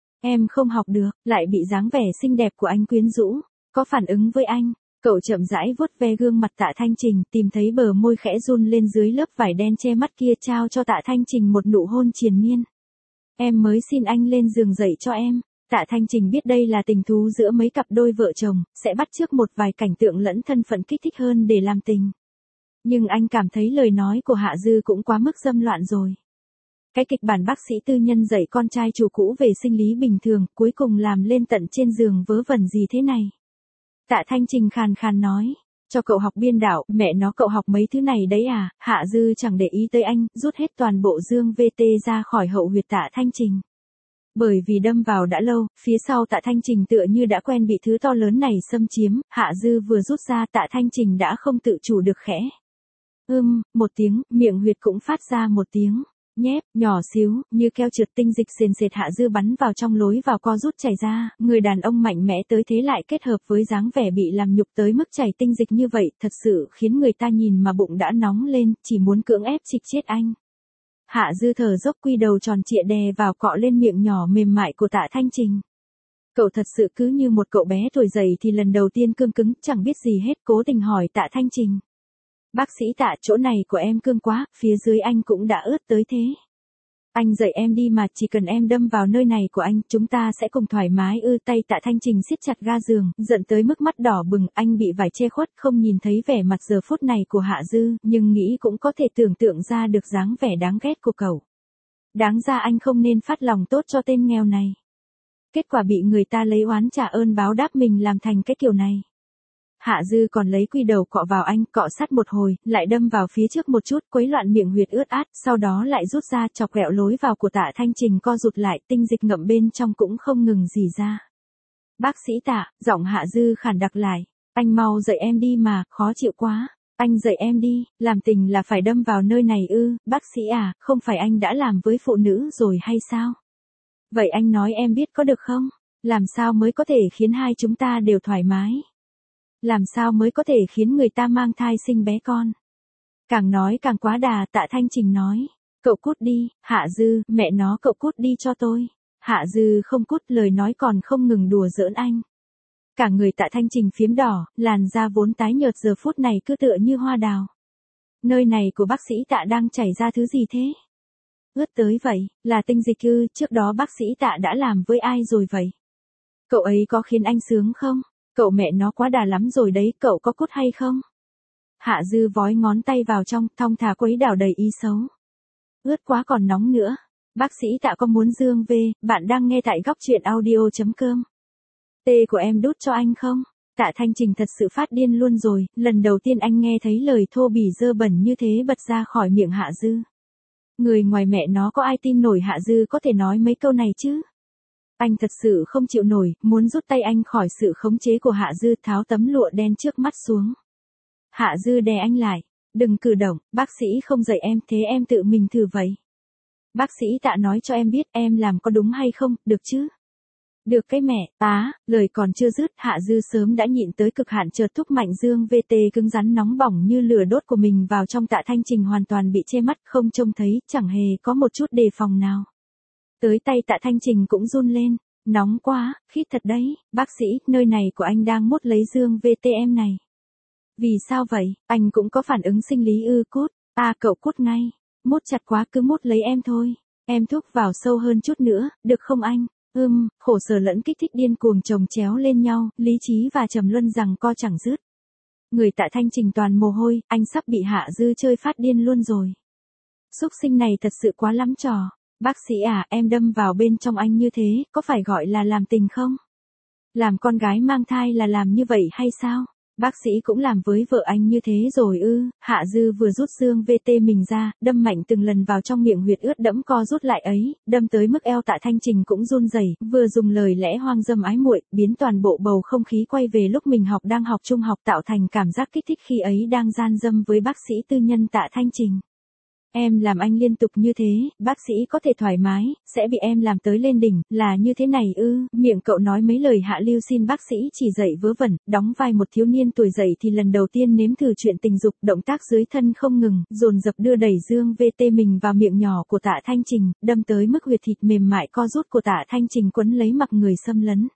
Em không học được, lại bị dáng vẻ xinh đẹp của anh quyến rũ, có phản ứng với anh. Cậu chậm rãi vuốt ve gương mặt Tạ Thanh Trình, tìm thấy bờ môi khẽ run lên dưới lớp vải đen che mắt kia, trao cho Tạ Thanh Trình một nụ hôn triền miên. Em mới xin anh lên giường dậy cho em. Tạ Thanh Trình biết đây là tình thú giữa mấy cặp đôi vợ chồng, sẽ bắt chước một vài cảnh tượng lẫn thân phận kích thích hơn để làm tình. Nhưng anh cảm thấy lời nói của Hạ Dư cũng quá mức dâm loạn rồi. Cái kịch bản bác sĩ tư nhân dạy con trai chủ cũ về sinh lý bình thường, cuối cùng làm lên tận trên giường vớ vẩn gì thế này. Tạ Thanh Trình khàn khàn nói, cho cậu học biên đạo, mẹ nó cậu học mấy thứ này đấy à? Hạ Dư chẳng để ý tới anh, rút hết toàn bộ dương vê tê ra khỏi hậu huyệt Tạ Thanh Trình. Bởi vì đâm vào đã lâu, phía sau Tạ Thanh Trình tựa như đã quen bị thứ to lớn này xâm chiếm, Hạ Dư vừa rút ra Tạ Thanh Trình đã không tự chủ được khẽ. Ưm, một tiếng, miệng huyệt cũng phát ra một tiếng. Nhép, nhỏ xíu, như keo trượt, tinh dịch sền sệt Hạ Dư bắn vào trong lối vào co rút chảy ra, người đàn ông mạnh mẽ tới thế lại kết hợp với dáng vẻ bị làm nhục tới mức chảy tinh dịch như vậy, thật sự khiến người ta nhìn mà bụng đã nóng lên, chỉ muốn cưỡng ép trịch chết anh. Hạ Dư thở dốc quy đầu tròn trịa đè vào cọ lên miệng nhỏ mềm mại của Tạ Thanh Trình. Cậu thật sự cứ như một cậu bé tuổi dậy thì lần đầu tiên cương cứng, chẳng biết gì hết, cố tình hỏi Tạ Thanh Trình. Bác sĩ Tạ, chỗ này của em cương quá, phía dưới anh cũng đã ướt tới thế. Anh dạy em đi mà, chỉ cần em đâm vào nơi này của anh, chúng ta sẽ cùng thoải mái ư. Tay Tạ Thanh Trình siết chặt ga giường, giận tới mức mắt đỏ bừng, anh bị vải che khuất, không nhìn thấy vẻ mặt giờ phút này của Hạ Dư, nhưng nghĩ cũng có thể tưởng tượng ra được dáng vẻ đáng ghét của cậu. Đáng ra anh không nên phát lòng tốt cho tên nghèo này. kết quả bị người ta lấy oán trả ơn báo đáp mình làm thành cái kiểu này. Hạ Dư còn lấy quy đầu cọ vào anh, cọ sát một hồi, lại đâm vào phía trước một chút, quấy loạn miệng huyệt ướt át, sau đó lại rút ra, chọc ghẹo lối vào của Tạ Thanh Trình co rụt lại, tinh dịch ngậm bên trong cũng không ngừng rỉ ra. Bác sĩ Tạ, giọng Hạ Dư khản đặc lại, anh mau dậy em đi mà, khó chịu quá. Anh dậy em đi, làm tình là phải đâm vào nơi này ư, bác sĩ à, không phải anh đã làm với phụ nữ rồi hay sao? Vậy anh nói em biết có được không? Làm sao mới có thể khiến hai chúng ta đều thoải mái? Làm sao mới có thể khiến người ta mang thai sinh bé con? Càng nói càng quá đà, Tạ Thanh Trình nói. Cậu cút đi, Hạ Dư, mẹ nó cậu cút đi cho tôi. Hạ Dư không cút, lời nói còn không ngừng đùa giỡn anh. Cả người Tạ Thanh Trình phiếm đỏ, làn da vốn tái nhợt giờ phút này cứ tựa như hoa đào. Nơi này của bác sĩ Tạ đang chảy ra thứ gì thế? Ướt tới vậy, là tinh dịch ư, trước đó bác sĩ Tạ đã làm với ai rồi vậy? Cậu ấy có khiến anh sướng không? Cậu mẹ nó quá đà lắm rồi đấy, cậu có cút hay không? Hạ Dư vói ngón tay vào trong, thong thả quấy đảo đầy ý xấu. Ướt quá còn nóng nữa. Bác sĩ Tạ có muốn dương về, bạn đang nghe tại góc truyện audio.com. Tê của em đút cho anh không? Tạ Thanh Trình thật sự phát điên luôn rồi, lần đầu tiên anh nghe thấy lời thô bỉ dơ bẩn như thế bật ra khỏi miệng Hạ Dư. Người ngoài mẹ nó có ai tin nổi Hạ Dư có thể nói mấy câu này chứ? Anh thật sự không chịu nổi, muốn rút tay anh khỏi sự khống chế của Hạ Dư, tháo tấm lụa đen trước mắt xuống. Hạ Dư đè anh lại, đừng cử động, bác sĩ không dạy em, thế em tự mình thử vậy. Bác sĩ Tạ nói cho em biết em làm có đúng hay không, được chứ? Được cái mẹ, tá, lời còn chưa dứt, Hạ Dư sớm đã nhịn tới cực hạn chợt thúc mạnh dương vê tê cứng rắn nóng bỏng như lửa đốt của mình vào trong Tạ Thanh Trình hoàn toàn bị che mắt, không trông thấy, chẳng hề có một chút đề phòng nào. Tới tay Tạ Thanh Trình cũng run lên, nóng quá, khít thật đấy, bác sĩ, nơi này của anh đang mốt lấy dương vê tê em này. Vì sao vậy, anh cũng có phản ứng sinh lý ư? Cút, à cậu cút ngay, mốt chặt quá cứ mốt lấy em thôi, em thúc vào sâu hơn chút nữa, được không anh? Ưm, khổ sở lẫn kích thích điên cuồng chồng chéo lên nhau, lý trí và trầm luân rằng co chẳng dứt. Người Tạ Thanh Trình toàn mồ hôi, anh sắp bị Hạ Dư chơi phát điên luôn rồi. Xúc sinh này thật sự quá lắm trò. Bác sĩ à, em đâm vào bên trong anh như thế, có phải gọi là làm tình không? Làm con gái mang thai là làm như vậy hay sao? Bác sĩ cũng làm với vợ anh như thế rồi ư? Hạ Dư vừa rút xương vê tê mình ra, đâm mạnh từng lần vào trong miệng huyệt ướt đẫm co rút lại ấy, đâm tới mức eo Tạ Thanh Trình cũng run rẩy, vừa dùng lời lẽ hoang dâm ái muội, biến toàn bộ bầu không khí quay về lúc mình học đang học trung học, tạo thành cảm giác kích thích khi ấy đang gian dâm với bác sĩ tư nhân Tạ Thanh Trình. Em làm anh liên tục như thế, bác sĩ có thể thoải mái, sẽ bị em làm tới lên đỉnh, là như thế này ư? Miệng cậu nói mấy lời hạ lưu xin bác sĩ chỉ dạy vớ vẩn, đóng vai một thiếu niên tuổi dậy thì lần đầu tiên nếm thử chuyện tình dục, động tác dưới thân không ngừng, dồn dập đưa đẩy dương vê tê mình vào miệng nhỏ của Tạ Thanh Trình, đâm tới mức huyệt thịt mềm mại co rút của Tạ Thanh Trình quấn lấy mặc người xâm lấn.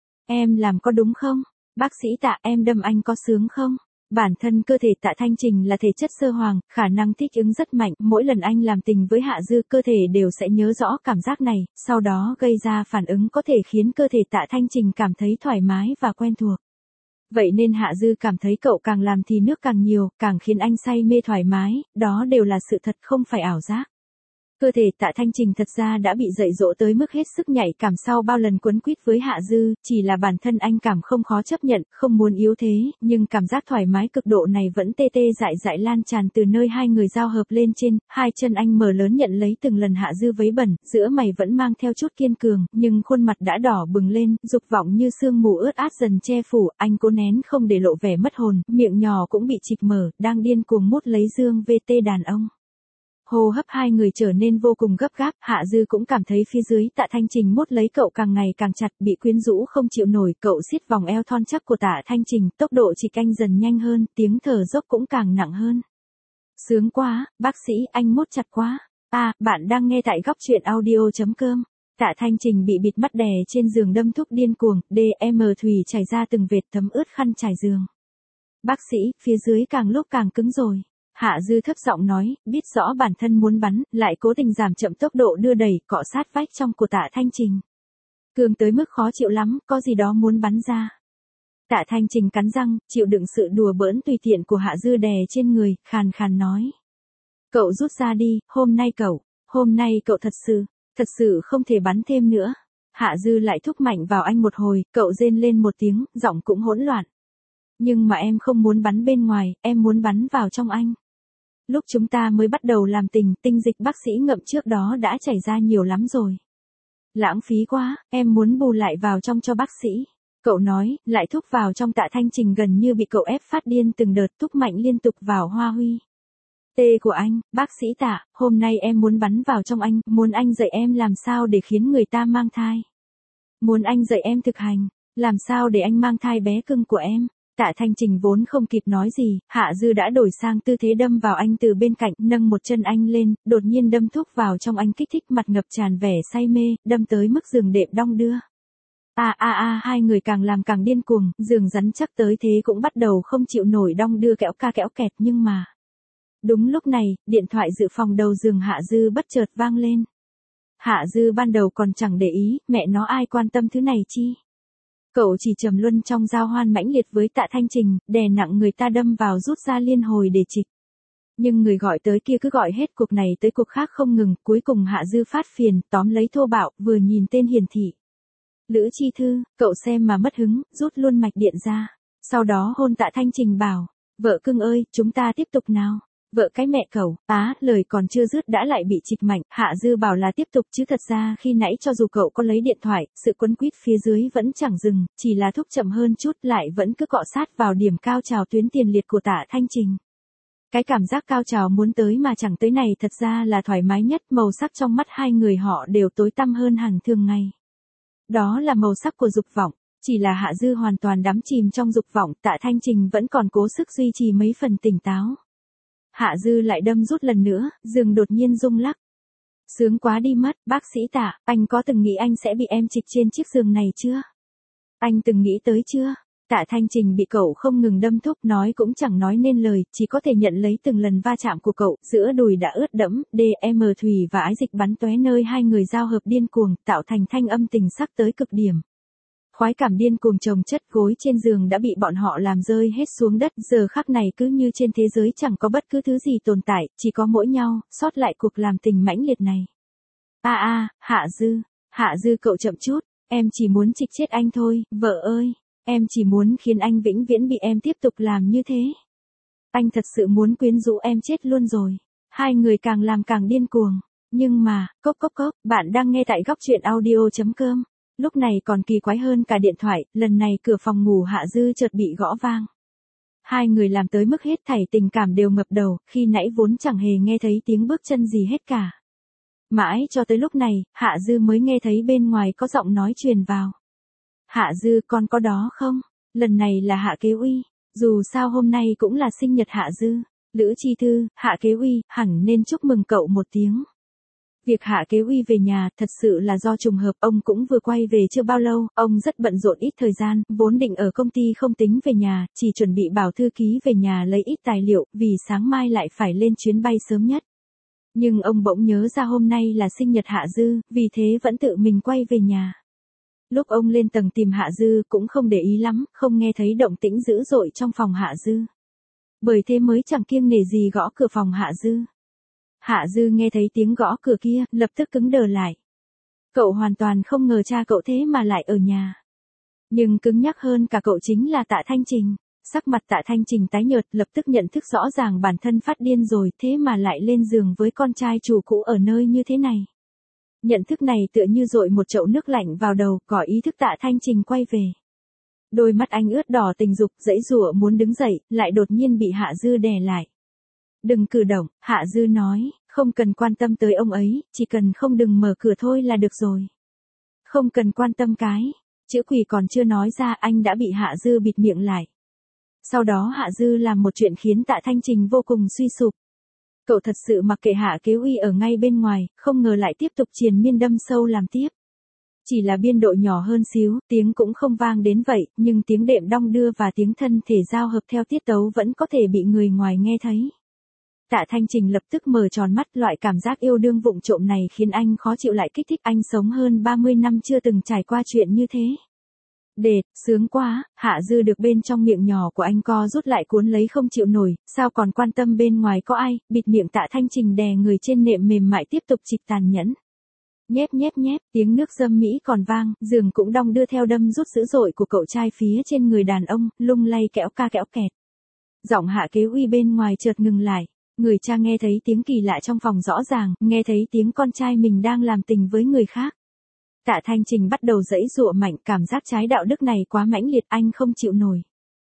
Em làm có đúng không? Bác sĩ Tạ, em đâm anh có sướng không? Bản thân cơ thể Tạ Thanh Trình là thể chất sơ hoàng, khả năng thích ứng rất mạnh, mỗi lần anh làm tình với Hạ Dư cơ thể đều sẽ nhớ rõ cảm giác này, sau đó gây ra phản ứng có thể khiến cơ thể Tạ Thanh Trình cảm thấy thoải mái và quen thuộc. Vậy nên Hạ Dư cảm thấy cậu càng làm thì nước càng nhiều, càng khiến anh say mê thoải mái, đó đều là sự thật không phải ảo giác. Cơ thể Tạ Thanh Trình thật ra đã bị dạy dỗ tới mức hết sức nhạy cảm sau bao lần quấn quýt với Hạ Dư, chỉ là bản thân anh cảm không khó chấp nhận, không muốn yếu thế, nhưng cảm giác thoải mái cực độ này vẫn tê tê dại dại lan tràn từ nơi hai người giao hợp lên trên, hai chân anh mở lớn nhận lấy từng lần Hạ Dư vấy bẩn, giữa mày vẫn mang theo chút kiên cường, nhưng khuôn mặt đã đỏ bừng lên, dục vọng như sương mù ướt át dần che phủ, anh cố nén không để lộ vẻ mất hồn, miệng nhỏ cũng bị chịch mở, đang điên cuồng mút lấy dương vê tê đàn ông. Hô hấp hai người trở nên vô cùng gấp gáp, Hạ Dư cũng cảm thấy phía dưới Tạ Thanh Trình mút lấy cậu càng ngày càng chặt, bị quyến rũ không chịu nổi, cậu siết vòng eo thon chắc của Tạ Thanh Trình, tốc độ chỉ canh dần nhanh hơn, tiếng thở dốc cũng càng nặng hơn. Sướng quá, bác sĩ, anh mút chặt quá. À, bạn đang nghe tại góc truyện audio.com. Tạ Thanh Trình bị bịt mắt đè trên giường đâm thúc điên cuồng, đê em thủy chảy ra từng vệt thấm ướt khăn trải giường. Bác sĩ, phía dưới càng lúc càng cứng rồi. Hạ Dư thấp giọng nói, biết rõ bản thân muốn bắn, lại cố tình giảm chậm tốc độ đưa đẩy, cọ sát vách trong của Tạ Thanh Trình. Cường tới mức khó chịu lắm, có gì đó muốn bắn ra. Tạ Thanh Trình cắn răng, chịu đựng sự đùa bỡn tùy tiện của Hạ Dư đè trên người, khàn khàn nói. Cậu rút ra đi, hôm nay cậu, hôm nay cậu thật sự, thật sự không thể bắn thêm nữa. Hạ Dư lại thúc mạnh vào anh một hồi, cậu rên lên một tiếng, giọng cũng hỗn loạn. Nhưng mà em không muốn bắn bên ngoài, em muốn bắn vào trong anh. Lúc chúng ta mới bắt đầu làm tình, tinh dịch bác sĩ ngậm trước đó đã chảy ra nhiều lắm rồi. Lãng phí quá, em muốn bù lại vào trong cho bác sĩ. Cậu nói, lại thúc vào trong Tạ Thanh Trình gần như bị cậu ép phát điên từng đợt, thúc mạnh liên tục vào Hoa Huy. Tê của anh, bác sĩ Tạ, hôm nay em muốn bắn vào trong anh, muốn anh dạy em làm sao để khiến người ta mang thai. Muốn anh dạy em thực hành, làm sao để anh mang thai bé cưng của em. Tạ Thanh Trình vốn không kịp nói gì, Hạ Dư đã đổi sang tư thế đâm vào anh từ bên cạnh, nâng một chân anh lên, đột nhiên đâm thúc vào trong anh kích thích mặt ngập tràn vẻ say mê, đâm tới mức giường đệm đong đưa. A a a hai người càng làm càng điên cuồng, giường rắn chắc tới thế cũng bắt đầu không chịu nổi đong đưa kẽo ca kẽo kẹt nhưng mà. Đúng lúc này, điện thoại dự phòng đầu giường Hạ Dư bất chợt vang lên. Hạ Dư ban đầu còn chẳng để ý, mẹ nó ai quan tâm thứ này chi. Cậu chỉ trầm luân trong giao hoan mãnh liệt với Tạ Thanh Trình, đè nặng người ta đâm vào rút ra liên hồi để trịch. Nhưng người gọi tới kia cứ gọi hết cuộc này tới cuộc khác không ngừng, cuối cùng Hạ Dư phát phiền, tóm lấy thô bạo, vừa nhìn tên hiển thị. Lữ Chi Thư, cậu xem mà mất hứng, rút luôn mạch điện ra. Sau đó hôn Tạ Thanh Trình bảo, vợ cưng ơi, chúng ta tiếp tục nào. Vợ cái mẹ cậu, á, lời còn chưa dứt đã lại bị trịch mạnh, Hạ Dư bảo là tiếp tục chứ thật ra khi nãy cho dù cậu có lấy điện thoại, sự quấn quýt phía dưới vẫn chẳng dừng, chỉ là thúc chậm hơn chút lại vẫn cứ cọ sát vào điểm cao trào tuyến tiền liệt của Tạ Thanh Trình. Cái cảm giác cao trào muốn tới mà chẳng tới này thật ra là thoải mái nhất, màu sắc trong mắt hai người họ đều tối tăm hơn hẳn thường ngày. Đó là màu sắc của dục vọng, chỉ là Hạ Dư hoàn toàn đắm chìm trong dục vọng, Tạ Thanh Trình vẫn còn cố sức duy trì mấy phần tỉnh táo. Hạ Dư lại đâm rút lần nữa, giường đột nhiên rung lắc. Sướng quá đi mất, bác sĩ Tạ, anh có từng nghĩ anh sẽ bị em trịch trên chiếc giường này chưa? Anh từng nghĩ tới chưa? Tạ Thanh Trình bị cậu không ngừng đâm thúc, nói cũng chẳng nói nên lời, chỉ có thể nhận lấy từng lần va chạm của cậu, giữa đùi đã ướt đẫm, đê em thủy và ái dịch bắn tóe nơi hai người giao hợp điên cuồng, tạo thành thanh âm tình sắc tới cực điểm. Khoái cảm điên cuồng chồng chất, gối trên giường đã bị bọn họ làm rơi hết xuống đất, giờ khắc này cứ như trên thế giới chẳng có bất cứ thứ gì tồn tại, chỉ có mỗi nhau, sót lại cuộc làm tình mãnh liệt này. A a, Hạ Dư, Hạ Dư cậu chậm chút, em chỉ muốn trịch chết anh thôi, vợ ơi, em chỉ muốn khiến anh vĩnh viễn bị em tiếp tục làm như thế. Anh thật sự muốn quyến rũ em chết luôn rồi. Hai người càng làm càng điên cuồng, nhưng mà, cốc cốc cốc, bạn đang nghe tại góc truyện audio chấm com. Lúc này còn kỳ quái hơn cả điện thoại, lần này cửa phòng ngủ Hạ Dư chợt bị gõ vang. Hai người làm tới mức hết thảy tình cảm đều ngập đầu, khi nãy vốn chẳng hề nghe thấy tiếng bước chân gì hết cả. Mãi cho tới lúc này, Hạ Dư mới nghe thấy bên ngoài có giọng nói truyền vào. Hạ Dư con có đó không? Lần này là Hạ Kế Uy, dù sao hôm nay cũng là sinh nhật Hạ Dư. Lữ Chi Thư, Hạ Kế Uy, hẳn nên chúc mừng cậu một tiếng. Việc Hạ Kế Uy về nhà thật sự là do trùng hợp, ông cũng vừa quay về chưa bao lâu, ông rất bận rộn ít thời gian, vốn định ở công ty không tính về nhà, chỉ chuẩn bị bảo thư ký về nhà lấy ít tài liệu, vì sáng mai lại phải lên chuyến bay sớm nhất. Nhưng ông bỗng nhớ ra hôm nay là sinh nhật Hạ Dư, vì thế vẫn tự mình quay về nhà. Lúc ông lên tầng tìm Hạ Dư cũng không để ý lắm, không nghe thấy động tĩnh dữ dội trong phòng Hạ Dư. Bởi thế mới chẳng kiêng nể gì gõ cửa phòng Hạ Dư. Hạ Dư nghe thấy tiếng gõ cửa kia, lập tức cứng đờ lại. Cậu hoàn toàn không ngờ cha cậu thế mà lại ở nhà. Nhưng cứng nhắc hơn cả cậu chính là Tạ Thanh Trình. Sắc mặt Tạ Thanh Trình tái nhợt, lập tức nhận thức rõ ràng bản thân phát điên rồi, thế mà lại lên giường với con trai chủ cũ ở nơi như thế này. Nhận thức này tựa như dội một chậu nước lạnh vào đầu, có ý thức Tạ Thanh Trình quay về. Đôi mắt anh ướt đỏ tình dục, giãy giụa muốn đứng dậy, lại đột nhiên bị Hạ Dư đè lại. Đừng cử động, Hạ Dư nói, không cần quan tâm tới ông ấy, chỉ cần không đừng mở cửa thôi là được rồi. Không cần quan tâm cái, chữ quỷ còn chưa nói ra anh đã bị Hạ Dư bịt miệng lại. Sau đó Hạ Dư làm một chuyện khiến Tạ Thanh Trình vô cùng suy sụp. Cậu thật sự mặc kệ Hạ Kế Uy ở ngay bên ngoài, không ngờ lại tiếp tục triền miên đâm sâu làm tiếp. Chỉ là biên độ nhỏ hơn xíu, tiếng cũng không vang đến vậy, nhưng tiếng đệm đong đưa và tiếng thân thể giao hợp theo tiết tấu vẫn có thể bị người ngoài nghe thấy. Tạ Thanh Trình lập tức mở tròn mắt, loại cảm giác yêu đương vụng trộm này khiến anh khó chịu lại kích thích, anh sống hơn ba mươi năm chưa từng trải qua chuyện như thế. Đệt, sướng quá, Hạ Dư được bên trong miệng nhỏ của anh co rút lại cuốn lấy không chịu nổi, sao còn quan tâm bên ngoài có ai, bịt miệng Tạ Thanh Trình đè người trên nệm mềm mại tiếp tục trịch tàn nhẫn. Nhép nhép nhép, tiếng nước dâm mỹ còn vang, giường cũng đong đưa theo đâm rút dữ dội của cậu trai phía trên người đàn ông, lung lay kẽo ca kẽo kẹt. Giọng Hạ Kế Uy bên ngoài chợt ngừng lại, người cha nghe thấy tiếng kỳ lạ trong phòng rõ ràng, nghe thấy tiếng con trai mình đang làm tình với người khác. Tạ Thanh Trình bắt đầu giãy giụa mạnh, cảm giác trái đạo đức này quá mãnh liệt, anh không chịu nổi.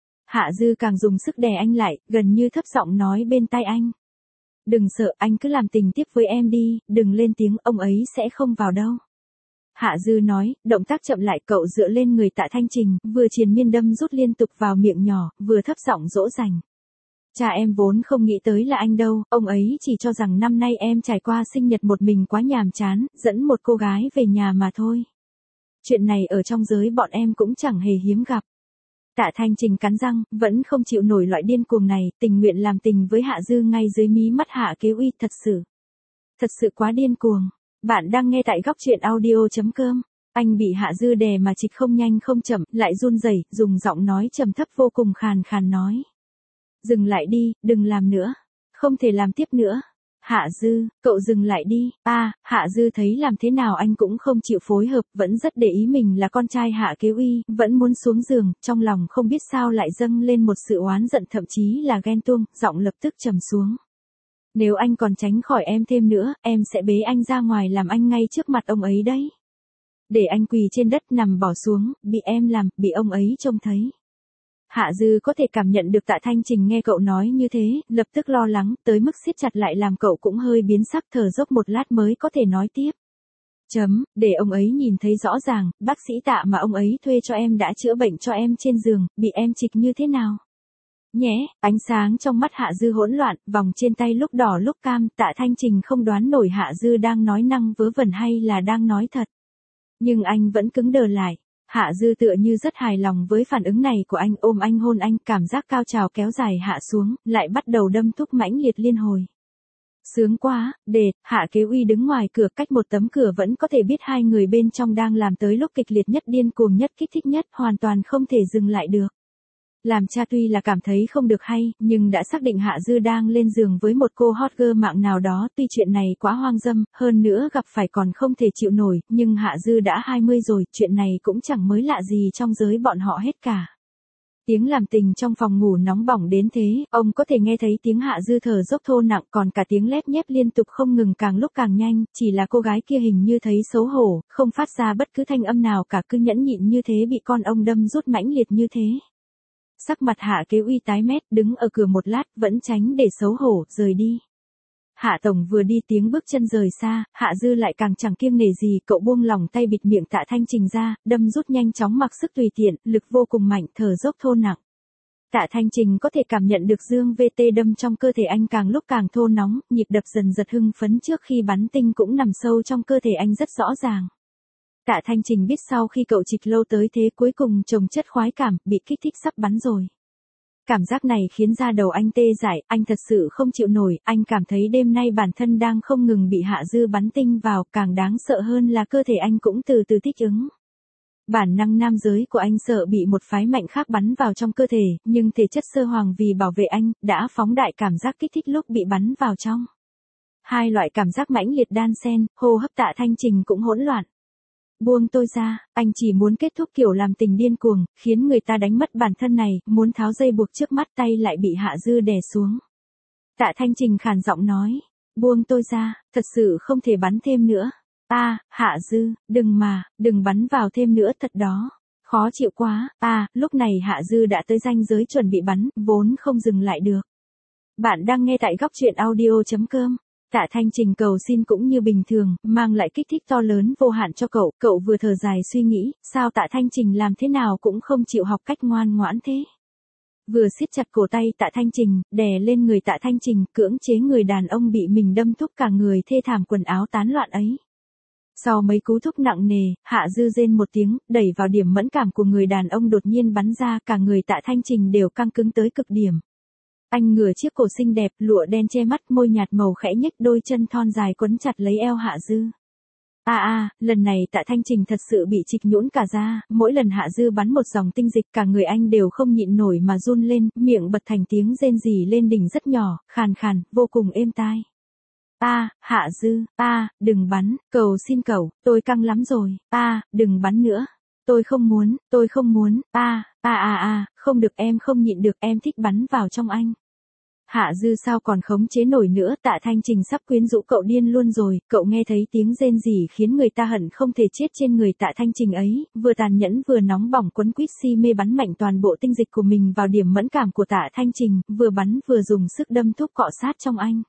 Hạ Dư càng dùng sức đè anh lại, gần như thấp giọng nói bên tai anh. Đừng sợ, anh cứ làm tình tiếp với em đi, đừng lên tiếng, ông ấy sẽ không vào đâu. Hạ Dư nói, động tác chậm lại, cậu dựa lên người Tạ Thanh Trình, vừa triền miên đâm rút liên tục vào miệng nhỏ, vừa thấp giọng dỗ dành. Cha em vốn không nghĩ tới là anh đâu, ông ấy chỉ cho rằng năm nay em trải qua sinh nhật một mình quá nhàm chán, dẫn một cô gái về nhà mà thôi. Chuyện này ở trong giới bọn em cũng chẳng hề hiếm gặp. Tạ Thanh Trình cắn răng, vẫn không chịu nổi loại điên cuồng này, tình nguyện làm tình với Hạ Dư ngay dưới mí mắt Hạ Kế Uy, thật sự. Thật sự quá điên cuồng. Bạn đang nghe tại góc truyện audio chấm com. Anh bị Hạ Dư đè mà trịch không nhanh không chậm, lại run rẩy, dùng giọng nói trầm thấp vô cùng khàn khàn nói. Dừng lại đi, đừng làm nữa. Không thể làm tiếp nữa. Hạ Dư, cậu dừng lại đi. A, à, Hạ Dư thấy làm thế nào anh cũng không chịu phối hợp, vẫn rất để ý mình là con trai Hạ Kế Uy, vẫn muốn xuống giường, trong lòng không biết sao lại dâng lên một sự oán giận, thậm chí là ghen tuông, giọng lập tức trầm xuống. Nếu anh còn tránh khỏi em thêm nữa, em sẽ bế anh ra ngoài làm anh ngay trước mặt ông ấy đấy. Để anh quỳ trên đất nằm bỏ xuống, bị em làm, bị ông ấy trông thấy. Hạ Dư có thể cảm nhận được Tạ Thanh Trình nghe cậu nói như thế, lập tức lo lắng, tới mức siết chặt lại làm cậu cũng hơi biến sắc, thở dốc một lát mới có thể nói tiếp. Chấm, để ông ấy nhìn thấy rõ ràng, bác sĩ Tạ mà ông ấy thuê cho em đã chữa bệnh cho em trên giường, bị em trịch như thế nào? Nhé, ánh sáng trong mắt Hạ Dư hỗn loạn, vòng trên tay lúc đỏ lúc cam, Tạ Thanh Trình không đoán nổi Hạ Dư đang nói năng vớ vẩn hay là đang nói thật. Nhưng anh vẫn cứng đờ lại. Hạ Dư tựa như rất hài lòng với phản ứng này của anh, ôm anh hôn anh, cảm giác cao trào kéo dài hạ xuống, lại bắt đầu đâm thúc mãnh liệt liên hồi. Sướng quá, đệt, Hạ Kế Uy đứng ngoài cửa, cách một tấm cửa vẫn có thể biết hai người bên trong đang làm tới lúc kịch liệt nhất, điên cuồng nhất, kích thích nhất, hoàn toàn không thể dừng lại được. Làm cha tuy là cảm thấy không được hay, nhưng đã xác định Hạ Dư đang lên giường với một cô hot girl mạng nào đó, tuy chuyện này quá hoang dâm, hơn nữa gặp phải còn không thể chịu nổi, nhưng Hạ Dư đã hai mươi rồi, chuyện này cũng chẳng mới lạ gì trong giới bọn họ hết cả. Tiếng làm tình trong phòng ngủ nóng bỏng đến thế, ông có thể nghe thấy tiếng Hạ Dư thở dốc thô nặng, còn cả tiếng lép nhép liên tục không ngừng, càng lúc càng nhanh, chỉ là cô gái kia hình như thấy xấu hổ, không phát ra bất cứ thanh âm nào cả, cứ nhẫn nhịn như thế, bị con ông đâm rút mãnh liệt như thế. Sắc mặt Hạ Kế Uy tái mét, đứng ở cửa một lát, vẫn tránh để xấu hổ, rời đi. Hạ Tổng vừa đi, tiếng bước chân rời xa, Hạ Dư lại càng chẳng kiêng nể gì, cậu buông lỏng tay bịt miệng Tạ Thanh Trình ra, đâm rút nhanh chóng mặc sức tùy tiện, lực vô cùng mạnh, thở dốc thô nặng. Tạ Thanh Trình có thể cảm nhận được dương vê tê đâm trong cơ thể anh càng lúc càng thô nóng, nhịp đập dần giật hưng phấn trước khi bắn tinh cũng nằm sâu trong cơ thể anh rất rõ ràng. Tạ Thanh Trình biết sau khi cậu trịch lâu tới thế cuối cùng chồng chất khoái cảm, bị kích thích sắp bắn rồi. Cảm giác này khiến da đầu anh tê dại, anh thật sự không chịu nổi, anh cảm thấy đêm nay bản thân đang không ngừng bị Hạ Dư bắn tinh vào, càng đáng sợ hơn là cơ thể anh cũng từ từ thích ứng. Bản năng nam giới của anh sợ bị một phái mạnh khác bắn vào trong cơ thể, nhưng thể chất sơ hoàng vì bảo vệ anh, đã phóng đại cảm giác kích thích lúc bị bắn vào trong. Hai loại cảm giác mãnh liệt đan xen, hô hấp Tạ Thanh Trình cũng hỗn loạn. Buông tôi ra, anh chỉ muốn kết thúc kiểu làm tình điên cuồng, khiến người ta đánh mất bản thân này, muốn tháo dây buộc trước mắt, tay lại bị Hạ Dư đè xuống. Tạ Thanh Trình khàn giọng nói, buông tôi ra, thật sự không thể bắn thêm nữa. A, à, Hạ Dư, đừng mà, đừng bắn vào thêm nữa, thật đó. Khó chịu quá. A, à, lúc này Hạ Dư đã tới ranh giới chuẩn bị bắn, vốn không dừng lại được. Bạn đang nghe tại góc truyện audio chấm com. Tạ Thanh Trình cầu xin cũng như bình thường, mang lại kích thích to lớn vô hạn cho cậu, cậu vừa thở dài suy nghĩ, sao Tạ Thanh Trình làm thế nào cũng không chịu học cách ngoan ngoãn thế. Vừa siết chặt cổ tay Tạ Thanh Trình, đè lên người Tạ Thanh Trình, cưỡng chế người đàn ông bị mình đâm thúc cả người thê thảm quần áo tán loạn ấy. Sau mấy cú thúc nặng nề, Hạ Dư rên một tiếng, đẩy vào điểm mẫn cảm của người đàn ông đột nhiên bắn ra, cả người Tạ Thanh Trình đều căng cứng tới cực điểm. Anh ngửa chiếc cổ xinh đẹp, lụa đen che mắt, môi nhạt màu khẽ nhếch, đôi chân thon dài quấn chặt lấy eo Hạ Dư. A à, a, à, lần này Tạ Thanh Trình thật sự bị trịch nhũn cả da, mỗi lần Hạ Dư bắn một dòng tinh dịch cả người anh đều không nhịn nổi mà run lên, miệng bật thành tiếng rên rỉ lên đỉnh rất nhỏ, khàn khàn, vô cùng êm tai. A, Hạ Dư, A, đừng bắn, cầu xin cậu, tôi căng lắm rồi, A, đừng bắn nữa. Tôi không muốn, tôi không muốn, A, A A A, không được em không nhịn được em thích bắn vào trong anh. Hạ Dư sao còn khống chế nổi nữa, Tạ Thanh Trình sắp quyến rũ cậu điên luôn rồi, cậu nghe thấy tiếng rên rỉ khiến người ta hận không thể chết trên người Tạ Thanh Trình ấy, vừa tàn nhẫn vừa nóng bỏng quấn quýt si mê bắn mạnh toàn bộ tinh dịch của mình vào điểm mẫn cảm của Tạ Thanh Trình, vừa bắn vừa dùng sức đâm thúc cọ sát trong anh.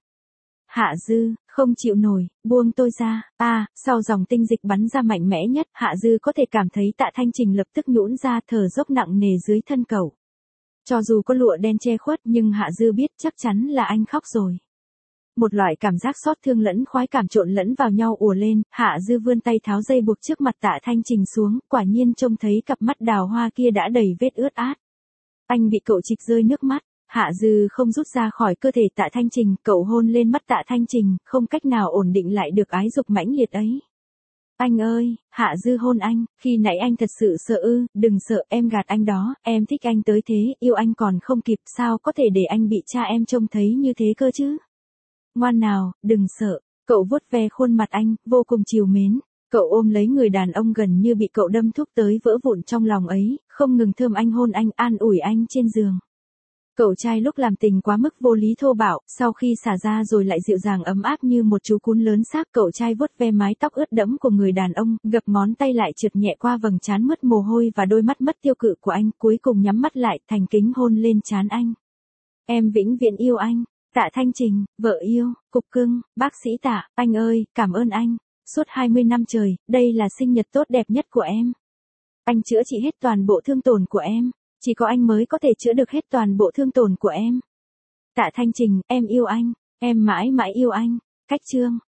Hạ Dư, không chịu nổi, buông tôi ra, a à, sau dòng tinh dịch bắn ra mạnh mẽ nhất, Hạ Dư có thể cảm thấy Tạ Thanh Trình lập tức nhũn ra thở dốc nặng nề dưới thân cậu. Cho dù có lụa đen che khuất nhưng Hạ Dư biết chắc chắn là anh khóc rồi. Một loại cảm giác xót thương lẫn khoái cảm trộn lẫn vào nhau ùa lên, Hạ Dư vươn tay tháo dây buộc trước mặt Tạ Thanh Trình xuống, quả nhiên trông thấy cặp mắt đào hoa kia đã đầy vết ướt át. Anh bị cậu trịch rơi nước mắt. Hạ Dư không rút ra khỏi cơ thể Tạ Thanh Trình, cậu hôn lên mắt Tạ Thanh Trình, không cách nào ổn định lại được ái dục mãnh liệt ấy. Anh ơi, Hạ Dư hôn anh, khi nãy anh thật sự sợ ư, đừng sợ, em gạt anh đó, em thích anh tới thế, yêu anh còn không kịp, sao có thể để anh bị cha em trông thấy như thế cơ chứ. Ngoan nào, đừng sợ, cậu vuốt ve khuôn mặt anh, vô cùng trìu mến. Cậu ôm lấy người đàn ông gần như bị cậu đâm thúc tới vỡ vụn trong lòng ấy, không ngừng thơm anh hôn anh, an ủi anh trên giường. Cậu trai lúc làm tình quá mức vô lý thô bạo, sau khi xả ra rồi lại dịu dàng ấm áp như một chú cún lớn xác. Cậu trai vuốt ve mái tóc ướt đẫm của người đàn ông, gập ngón tay lại trượt nhẹ qua vầng trán mướt mồ hôi và đôi mắt mất tiêu cự của anh, cuối cùng nhắm mắt lại, thành kính hôn lên trán anh. Em vĩnh viễn yêu anh, Tạ Thanh Trình, vợ yêu, cục cưng, bác sĩ Tạ, anh ơi, cảm ơn anh. Suốt hai mươi năm trời, đây là sinh nhật tốt đẹp nhất của em. Anh chữa trị hết toàn bộ thương tổn của em. Chỉ có anh mới có thể chữa được hết toàn bộ thương tổn của em. Tạ Thanh Trình, em yêu anh, em mãi mãi yêu anh. Cách chương